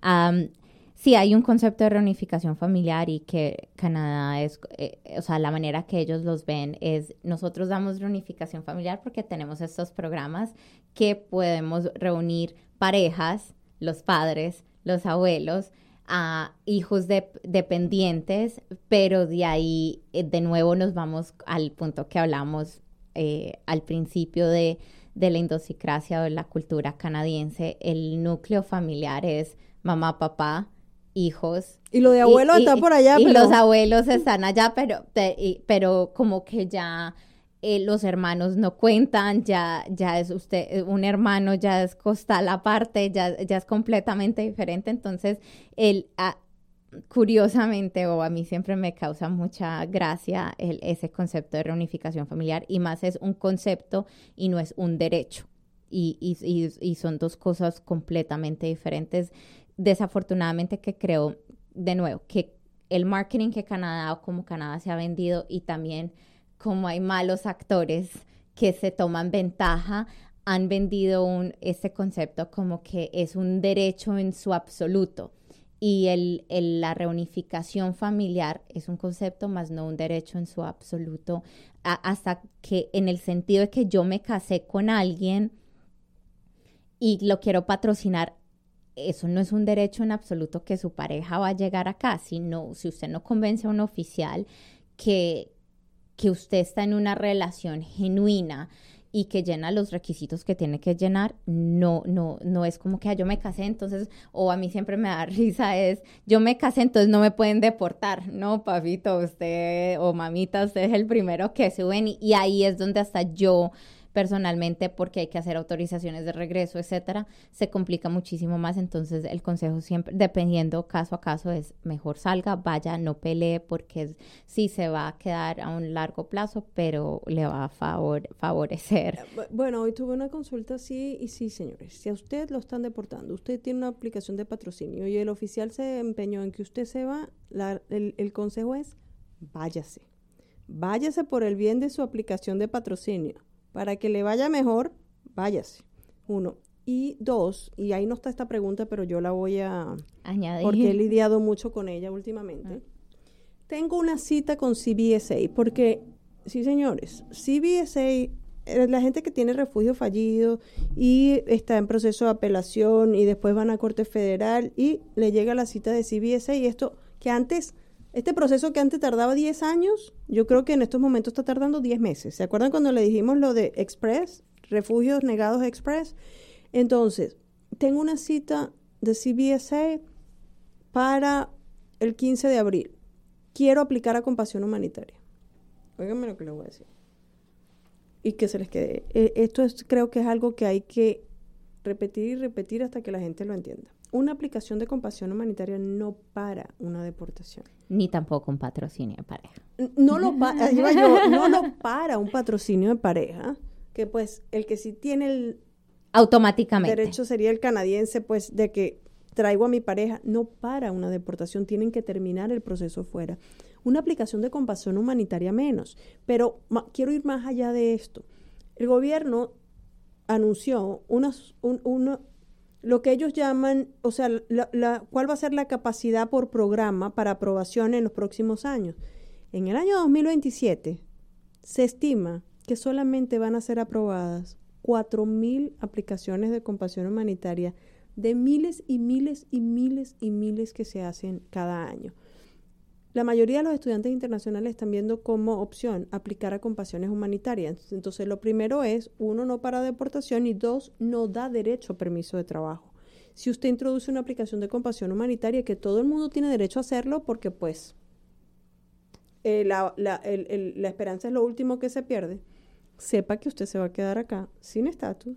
Sí, hay un concepto de reunificación familiar y que Canadá es, o sea, la manera que ellos los ven es, nosotros damos reunificación familiar porque tenemos estos programas que podemos reunir parejas, los padres, los abuelos, a hijos dependientes, pero de ahí de nuevo nos vamos al punto que hablamos al principio de la idiosincrasia o de la cultura canadiense. El núcleo familiar es mamá, papá, hijos. Y lo de abuelos está por allá, pero... Y los abuelos están allá, pero como que ya los hermanos no cuentan, ya es usted, un hermano ya es costal aparte, ya es completamente diferente. Entonces, curiosamente, o a mí siempre me causa mucha gracia ese concepto de reunificación familiar, y más es un concepto y no es un derecho. Y son dos cosas completamente diferentes. Desafortunadamente que creo, de nuevo, que el marketing que Canadá o como Canadá se ha vendido y también como hay malos actores que se toman ventaja, han vendido este concepto como que es un derecho en su absoluto. Y la reunificación familiar es un concepto más no un derecho en su absoluto, hasta que en el sentido de que yo me casé con alguien y lo quiero patrocinar, eso no es un derecho en absoluto que su pareja va a llegar acá, sino si usted no convence a un oficial que usted está en una relación genuina y que llena los requisitos que tiene que llenar, no es como que yo me casé, entonces, o a mí siempre me da risa es, yo me casé, entonces no me pueden deportar. No, papito, usted o mamita, usted es el primero que suben y ahí es donde hasta yo personalmente, porque hay que hacer autorizaciones de regreso, etcétera, se complica muchísimo más. Entonces el consejo siempre, dependiendo caso a caso, es mejor salga, vaya, no pelee, porque sí se va a quedar a un largo plazo, pero le va a favorecer. Bueno, hoy tuve una consulta, sí, y sí, señores, si a usted lo están deportando, usted tiene una aplicación de patrocinio y el oficial se empeñó en que usted se va, el consejo es, váyase por el bien de su aplicación de patrocinio. Para que le vaya mejor, váyase. 1. Y 2, y ahí no está esta pregunta, pero yo la voy a añadir, porque he lidiado mucho con ella últimamente. Tengo una cita con CBSA, porque, sí, señores, CBSA, la gente que tiene refugio fallido y está en proceso de apelación y después van a Corte Federal y le llega la cita de CBSA, y esto que antes... Este proceso que antes tardaba 10 años, yo creo que en estos momentos está tardando 10 meses. ¿Se acuerdan cuando le dijimos lo de Express? Refugios negados Express. Entonces, tengo una cita de CBSA para el 15 de abril. Quiero aplicar a compasión humanitaria. Óiganme lo que les voy a decir. Y que se les quede. Esto creo que es algo que hay que repetir y repetir hasta que la gente lo entienda. Una aplicación de compasión humanitaria no para una deportación. Ni tampoco un patrocinio de pareja. No lo para un patrocinio de pareja, que pues el que sí tiene el automáticamente derecho sería el canadiense, pues de que traigo a mi pareja, no para una deportación, tienen que terminar el proceso fuera. Una aplicación de compasión humanitaria menos, pero quiero ir más allá de esto. El gobierno anunció lo que ellos llaman, o sea, cuál va a ser la capacidad por programa para aprobación en los próximos años. En el año 2027 se estima que solamente van a ser aprobadas 4,000 aplicaciones de compasión humanitaria de miles y miles y miles y miles que se hacen cada año. La mayoría de los estudiantes internacionales están viendo como opción aplicar a compasiones humanitarias. Entonces, lo primero es, 1, no para deportación y 2, no da derecho a permiso de trabajo. Si usted introduce una aplicación de compasión humanitaria, que todo el mundo tiene derecho a hacerlo porque, pues, la esperanza es lo último que se pierde, sepa que usted se va a quedar acá sin estatus,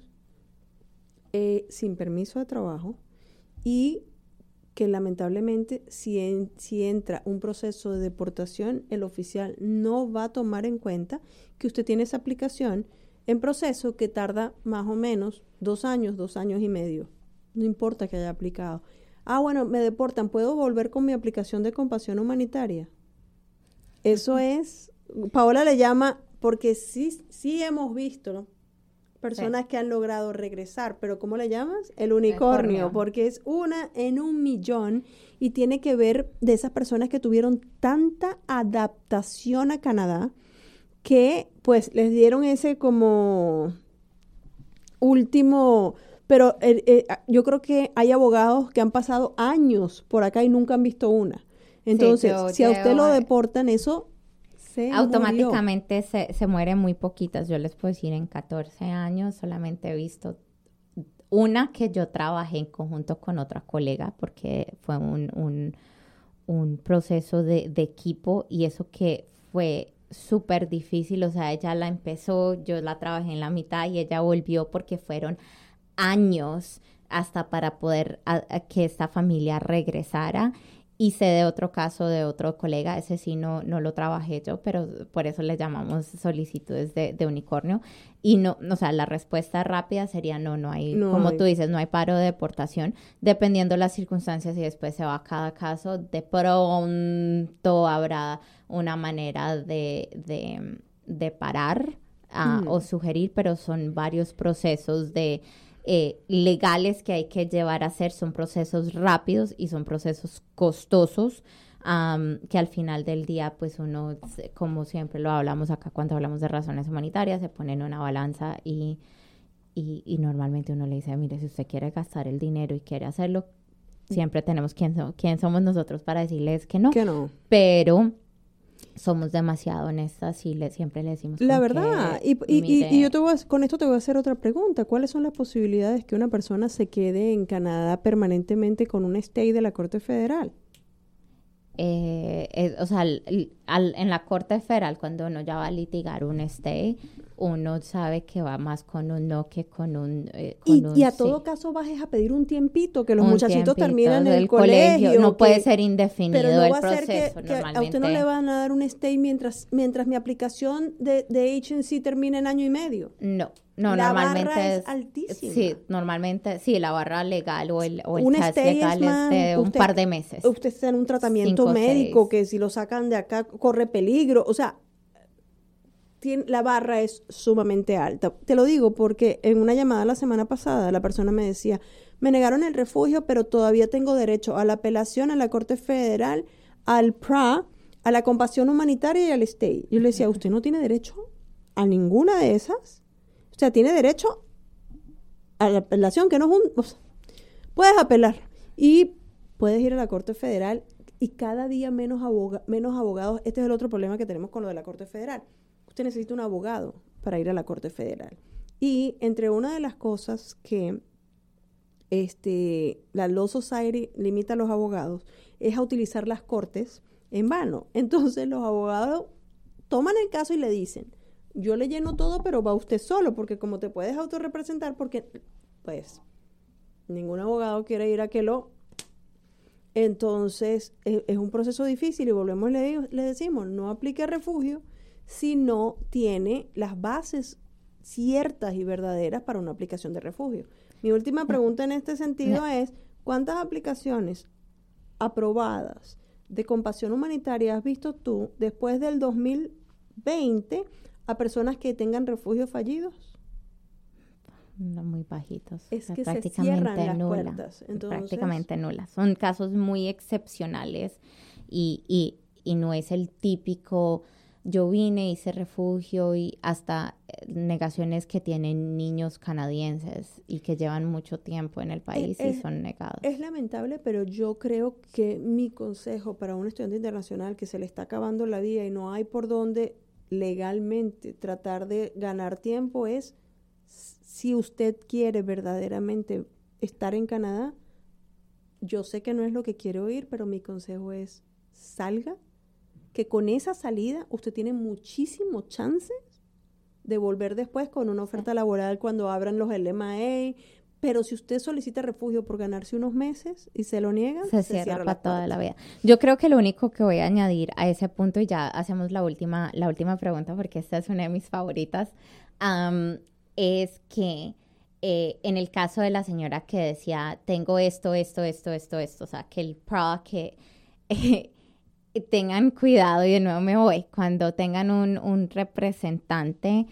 sin permiso de trabajo y que lamentablemente si entra un proceso de deportación, el oficial no va a tomar en cuenta que usted tiene esa aplicación en proceso que tarda más o menos 2 años, 2 años y medio. No importa que haya aplicado. Bueno, me deportan, ¿puedo volver con mi aplicación de compasión humanitaria? Eso es, Paola le llama, porque sí hemos visto, ¿no?, personas que han logrado regresar, pero ¿cómo le llamas? El unicornio, porque es 1 en 1,000,000 y tiene que ver de esas personas que tuvieron tanta adaptación a Canadá que pues les dieron ese como último, pero yo creo que hay abogados que han pasado años por acá y nunca han visto una. Entonces, si a usted lo deportan, eso automáticamente se mueren muy poquitas. Yo les puedo decir, en 14 años solamente he visto una que yo trabajé en conjunto con otra colega porque fue un proceso de equipo y eso que fue súper difícil. O sea, ella la empezó, yo la trabajé en la mitad y ella volvió porque fueron años hasta para poder que esta familia regresara. Y sé de otro caso de otro colega, ese sí no lo trabajé yo, pero por eso le llamamos solicitudes de unicornio. Y no, o sea, la respuesta rápida sería no hay, tú dices, no hay paro de deportación, dependiendo las circunstancias y después se va a cada caso. De pronto habrá una manera de parar o sugerir, pero son varios procesos legales que hay que llevar a hacer. Son procesos rápidos y son procesos costosos que al final del día pues uno, como siempre lo hablamos acá cuando hablamos de razones humanitarias, se pone en una balanza y normalmente uno le dice, mire, si usted quiere gastar el dinero y quiere hacerlo, siempre tenemos quién somos nosotros para decirles que no. Pero somos demasiado honestas y siempre le decimos la verdad. Y yo con esto te voy a hacer otra pregunta. ¿Cuáles son las posibilidades que una persona se quede en Canadá permanentemente con un stay de la Corte Federal? O sea, en la Corte Federal, cuando uno ya va a litigar un stay, uno sabe que va más con un no que con un y a todo caso vas a pedir un tiempito, que los muchachitos terminan el colegio. No puede ser indefinido pero no el va proceso. A ser que a usted no le van a dar un stay mientras mi aplicación de agency termina en 1 año y medio. No, la normalmente barra es altísima. Sí, normalmente, sí, la barra legal o el test legal es de un par de meses. Usted está en un tratamiento médico que si lo sacan de acá corre peligro. O sea, la barra es sumamente alta. Te lo digo porque en una llamada la semana pasada la persona me decía, me negaron el refugio, pero todavía tengo derecho a la apelación a la Corte Federal, al PRA, a la compasión humanitaria y al stay. Yo le decía, ¿usted no tiene derecho a ninguna de esas? O sea, tiene derecho a la apelación, que no es o sea, puedes apelar y puedes ir a la Corte Federal y cada día menos abogados. Este es el otro problema que tenemos con lo de la Corte Federal. Usted necesita un abogado para ir a la Corte Federal. Y entre una de las cosas que la Law Society limita a los abogados es a utilizar las cortes en vano. Entonces los abogados toman el caso y le dicen, yo le lleno todo, pero va usted solo, porque como te puedes autorrepresentar, porque pues Ningún abogado quiere ir a que lo... Entonces, es un proceso difícil y volvemos, le decimos, no aplique refugio si no tiene las bases ciertas y verdaderas para una aplicación de refugio. Mi última pregunta en este sentido es, ¿cuántas aplicaciones aprobadas de compasión humanitaria has visto tú después del 2020 a personas que tengan refugios fallidos? No, muy bajitos. Es O sea, que se prácticamente cierran las nula, puertas. Entonces, prácticamente nulas. Son casos muy excepcionales y no es el típico, yo vine, hice refugio y hasta negaciones que tienen niños canadienses y que llevan mucho tiempo en el país y son negados. Es lamentable, pero yo creo que mi consejo para un estudiante internacional que se le está acabando la vida y no hay por dónde legalmente tratar de ganar tiempo es, si usted quiere verdaderamente estar en Canadá, yo sé que no es lo que quiere oír, pero mi consejo es salga, que con esa salida usted tiene muchísimos chances de volver después con una oferta laboral cuando abran los LMA, pero si usted solicita refugio por ganarse unos meses y se lo niegan, se cierra para toda la vida. Yo creo que lo único que voy a añadir a ese punto, y ya hacemos la última pregunta porque esta es una de mis favoritas, es que en el caso de la señora que decía, tengo esto, o sea, que el PRA, que tengan cuidado, y de nuevo me voy, cuando tengan un representante,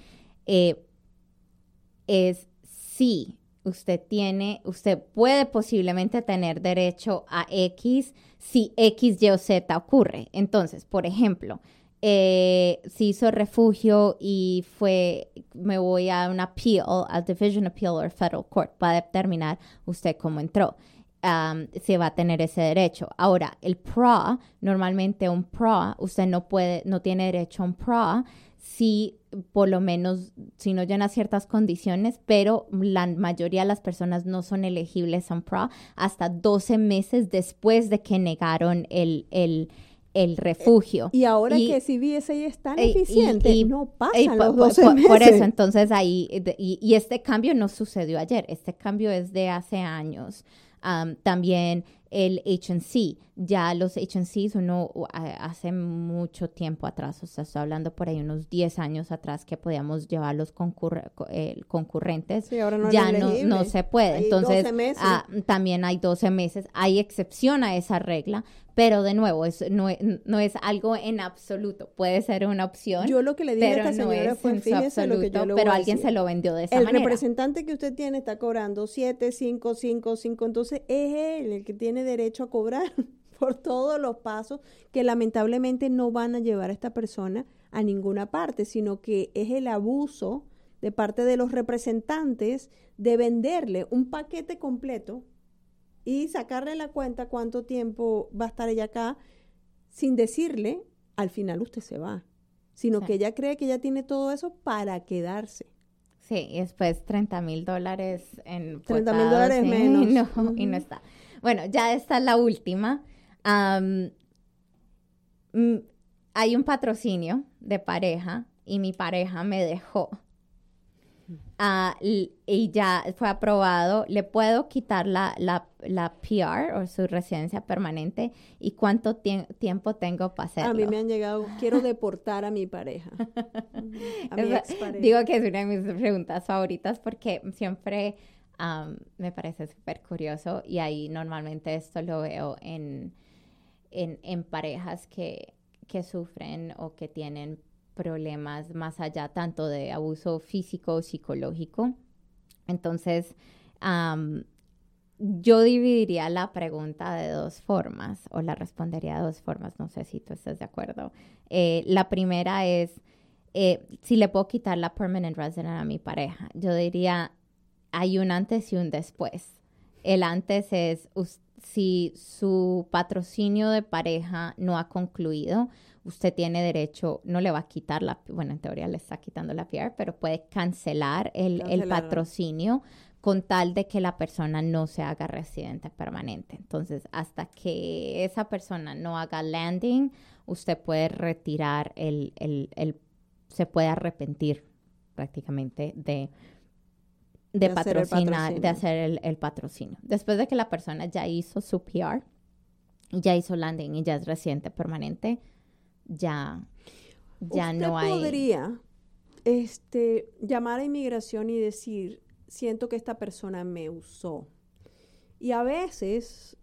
es sí, usted puede posiblemente tener derecho a X si X, Y o Z ocurre. Entonces, por ejemplo, si hizo refugio y me voy a un appeal, al Division Appeal o Federal Court, va a determinar usted cómo entró. Se va a tener ese derecho. Ahora, el PRA, normalmente un PRA, usted no tiene derecho a un PRA si por lo menos, si no llena ciertas condiciones, pero la mayoría de las personas no son elegibles a un PRA hasta 12 meses después de que negaron el refugio. Y ahora que CBSA es tan eficiente, no pasan los 12 meses. Por eso, entonces ahí, y este cambio no sucedió ayer, este cambio es de hace años. También el H&C, ya los H&Cs uno hace mucho tiempo atrás, o sea, estoy hablando por ahí unos 10 años atrás que podíamos llevar los concurrentes, sí, ahora ya no se puede. Hay entonces 12 meses. También hay 12 meses, hay excepción a esa regla, pero de nuevo, no es algo en absoluto, puede ser una opción. Yo lo que le dije a esta señora fue, fíjese lo que yo le voy pero a alguien decir. se lo vendió de esa manera. El representante que usted tiene está cobrando 7, 5, 5, 5, entonces es él el que tiene derecho a cobrar por todos los pasos que lamentablemente no van a llevar a esta persona a ninguna parte, sino que es el abuso de parte de los representantes de venderle un paquete completo y sacarle la cuenta cuánto tiempo va a estar ella acá sin decirle, al final usted se va, sino que ella cree que ella tiene todo eso para quedarse. Sí, y después $30,000 en $30,000 menos. Y no está. Bueno, ya esta es la última. Hay un patrocinio de pareja y mi pareja me dejó. Y ya fue aprobado. Le puedo quitar la PR o su residencia permanente. ¿Y cuánto tiempo tengo para hacerlo? A mí me han llegado, quiero deportar a mi pareja. A mi expareja. Digo que es una de mis preguntas favoritas porque siempre me parece súper curioso y ahí normalmente esto lo veo en parejas que sufren o que tienen problemas más allá tanto de abuso físico o psicológico. Entonces, yo dividiría la pregunta de dos formas o la respondería de dos formas. No sé si tú estás de acuerdo. La primera es si le puedo quitar la permanent resident a mi pareja. Yo diría, hay un antes y un después. El antes es si su patrocinio de pareja no ha concluido, usted tiene derecho, no le va a quitar bueno, en teoría le está quitando la PR, pero puede cancelar el patrocinio con tal de que la persona no se haga residente permanente. Entonces, hasta que esa persona no haga landing, usted puede retirar se puede arrepentir prácticamente de patrocinar, de hacer el patrocinio. Después de que la persona ya hizo su PR, ya hizo landing y ya es residente permanente, ya no hay... Usted podría llamar a inmigración y decir, siento que esta persona me usó. Y a veces,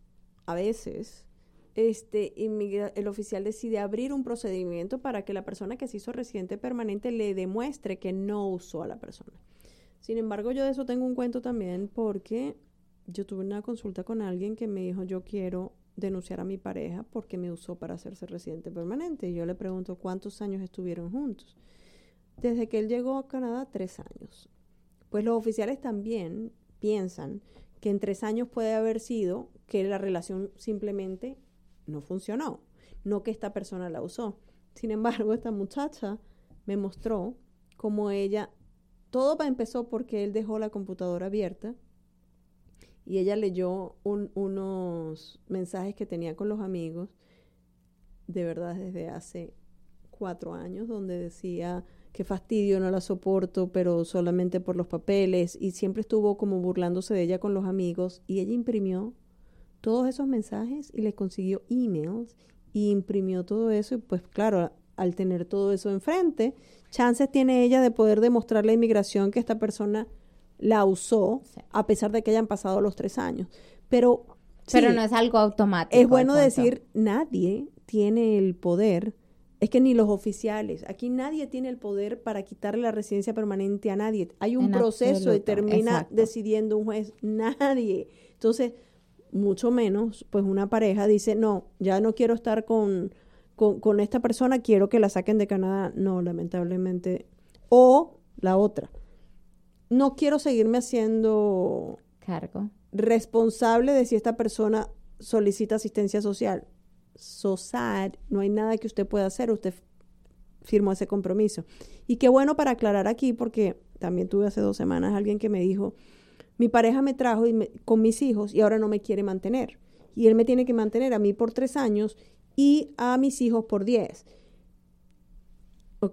el oficial decide abrir un procedimiento para que la persona que se hizo residente permanente le demuestre que no usó a la persona. Sin embargo, yo de eso tengo un cuento también porque yo tuve una consulta con alguien que me dijo, yo quiero denunciar a mi pareja porque me usó para hacerse residente permanente. Y yo le pregunto, ¿cuántos años estuvieron juntos? Desde que él llegó a Canadá, 3 años. Pues los oficiales también piensan que en 3 años puede haber sido que la relación simplemente no funcionó, no que esta persona la usó. Sin embargo, esta muchacha me mostró cómo ella, todo empezó porque él dejó la computadora abierta y ella leyó unos mensajes que tenía con los amigos, de verdad desde hace 4 años, donde decía, qué fastidio, no la soporto, pero solamente por los papeles, y siempre estuvo como burlándose de ella con los amigos, y ella imprimió todos esos mensajes y les consiguió emails y imprimió todo eso, y pues claro, al tener todo eso enfrente, chances tiene ella de poder demostrarle a inmigración que esta persona la usó, sí, a pesar de que hayan pasado los 3 años. Pero no es algo automático. Es bueno decir, nadie tiene el poder, es que ni los oficiales, aquí nadie tiene el poder para quitarle la residencia permanente a nadie. Hay un proceso y termina decidiendo un juez, nadie. Entonces, mucho menos, pues una pareja dice, no, ya no quiero estar con esta persona, quiero que la saquen de Canadá. No, lamentablemente. O la otra, no quiero seguirme haciendo cargo responsable de si esta persona solicita asistencia social. So sad, no hay nada que usted pueda hacer, usted firmó ese compromiso. Y qué bueno para aclarar aquí, porque también tuve hace 2 semanas alguien que me dijo, mi pareja me trajo con mis hijos y ahora no me quiere mantener. Y él me tiene que mantener a mí por 3 años y a mis hijos por 10. Ok.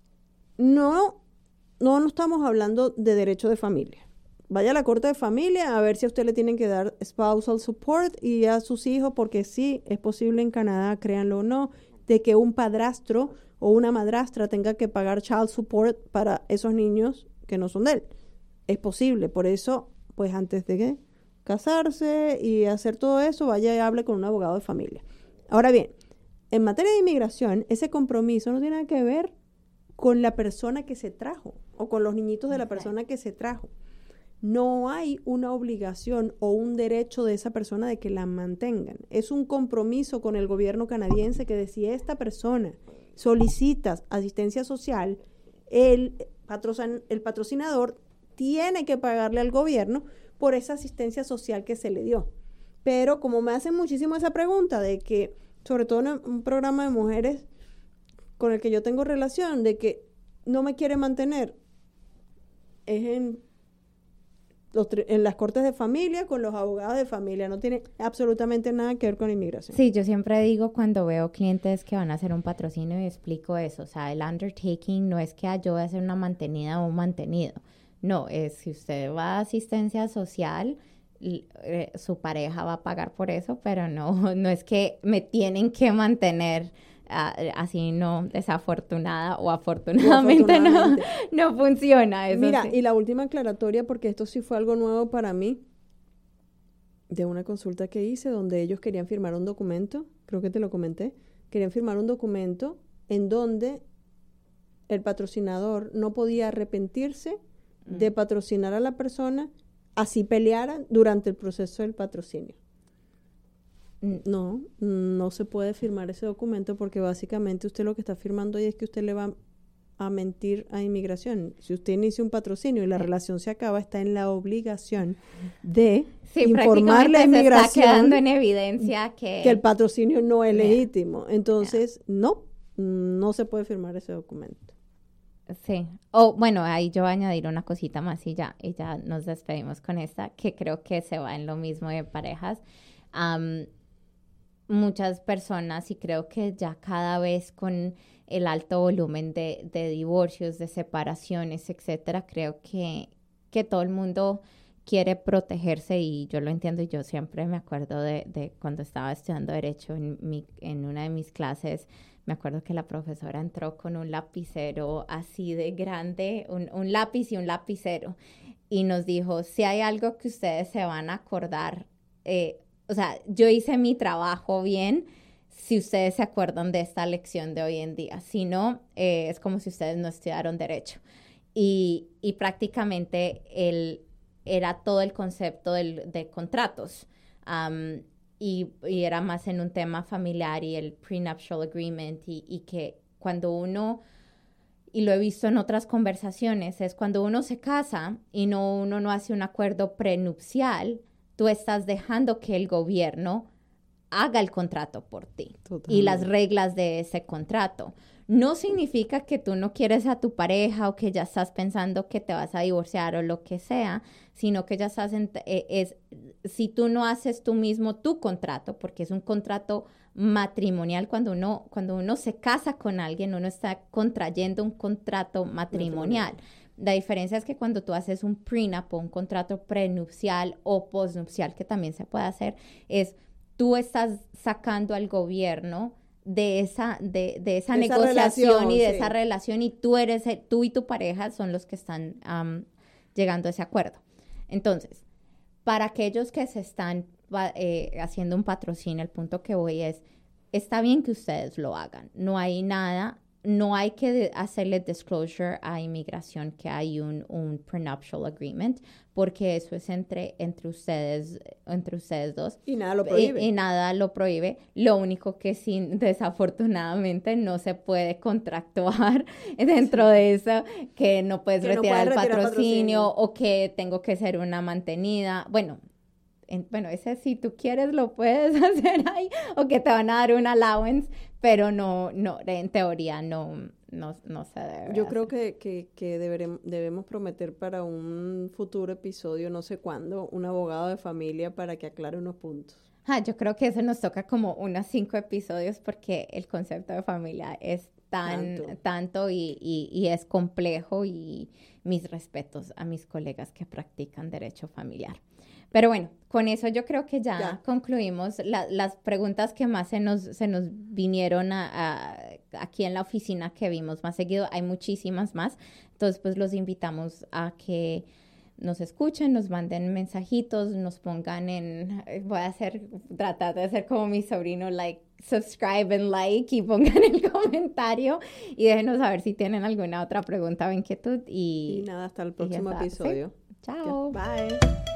No estamos hablando de derecho de familia. Vaya a la corte de familia a ver si a usted le tienen que dar spousal support y a sus hijos, porque sí, es posible en Canadá, créanlo o no, de que un padrastro o una madrastra tenga que pagar child support para esos niños que no son de él. Es posible, por eso, pues antes de casarse y hacer todo eso, vaya y hable con un abogado de familia. Ahora bien, en materia de inmigración, ese compromiso no tiene nada que ver con la persona que se trajo o con los niñitos de la persona que se trajo. No hay una obligación o un derecho de esa persona de que la mantengan. Es un compromiso con el gobierno canadiense que de si esta persona solicita asistencia social, el patrocinador tiene que pagarle al gobierno por esa asistencia social que se le dio. Pero como me hacen muchísimo esa pregunta de que, sobre todo en un programa de mujeres con el que yo tengo relación, de que no me quiere mantener, es en las cortes de familia, con los abogados de familia, no tiene absolutamente nada que ver con inmigración. Sí, yo siempre digo cuando veo clientes que van a hacer un patrocinio y explico eso, o sea, el undertaking no es que yo voy a ser una mantenida o un mantenido, no, es si usted va a asistencia social, su pareja va a pagar por eso, pero no es que me tienen que mantener. Así no, desafortunada o afortunadamente no funciona eso. Mira, sí. Y la última aclaratoria, porque esto sí fue algo nuevo para mí, de una consulta que hice donde ellos querían firmar un documento, creo que te lo comenté, querían firmar un documento en donde el patrocinador no podía arrepentirse de patrocinar a la persona, así pelearan durante el proceso del patrocinio. No se puede firmar ese documento porque básicamente usted lo que está firmando ahí es que usted le va a mentir a inmigración. Si usted inicia un patrocinio y la relación se acaba, está en la obligación de informarle a inmigración, se está quedando en evidencia que el patrocinio no es legítimo. Entonces, no se puede firmar ese documento. Sí. Bueno, ahí yo voy a añadir una cosita más y ya nos despedimos con esta, que creo que se va en lo mismo de parejas. Muchas personas, y creo que ya cada vez con el alto volumen de divorcios, de separaciones, etcétera, creo que que todo el mundo quiere protegerse y yo lo entiendo y yo siempre me acuerdo de cuando estaba estudiando Derecho en una de mis clases, me acuerdo que la profesora entró con un lapicero así de grande, un lápiz y un lapicero y nos dijo, si hay algo que ustedes se van a acordar, o sea, yo hice mi trabajo bien si ustedes se acuerdan de esta lección de hoy en día, si no, es como si ustedes no estudiaron Derecho. Y prácticamente era todo el concepto de contratos y era más en un tema familiar y el prenuptial agreement y que cuando uno, y lo he visto en otras conversaciones, es cuando uno se casa y uno no hace un acuerdo prenupcial, tú estás dejando que el gobierno haga el contrato por ti. Totalmente. Y las reglas de ese contrato. No significa que tú no quieres a tu pareja o que ya estás pensando que te vas a divorciar o lo que sea, sino que ya estás si tú no haces tú mismo tu contrato, porque es un contrato matrimonial, cuando uno se casa con alguien, uno está contrayendo un contrato matrimonial. La diferencia es que cuando tú haces un prenup o un contrato prenupcial o postnupcial, que también se puede hacer, es tú estás sacando al gobierno de esa negociación y de esa relación y tú y tu pareja son los que están llegando a ese acuerdo. Entonces, para aquellos que se están haciendo un patrocinio, el punto que voy es, está bien que ustedes lo hagan, no hay que hacerle disclosure a inmigración que hay un prenuptial agreement, porque eso es entre ustedes dos. Y nada lo prohíbe. Y nada lo prohíbe. Lo único que sí, desafortunadamente, no se puede contractuar dentro de eso, que no puedes retirar el patrocinio o que tengo que ser una mantenida. Bueno, ese si tú quieres lo puedes hacer ahí o que te van a dar un allowance, pero no, en teoría no se debe. Yo creo que debemos prometer para un futuro episodio, no sé cuándo, un abogado de familia para que aclare unos puntos. Yo creo que eso nos toca como unos 5 episodios porque el concepto de familia es tanto y es complejo y mis respetos a mis colegas que practican derecho familiar. Pero bueno, con eso yo creo que ya concluimos las preguntas que más se nos vinieron aquí en la oficina que vimos más seguido. Hay muchísimas más. Entonces, pues los invitamos a que nos escuchen, nos manden mensajitos, nos pongan tratar de hacer como mi sobrino, subscribe and like y pongan el comentario y déjenos saber si tienen alguna otra pregunta o inquietud. Y nada, hasta el próximo episodio. Sí. Chao. Bye.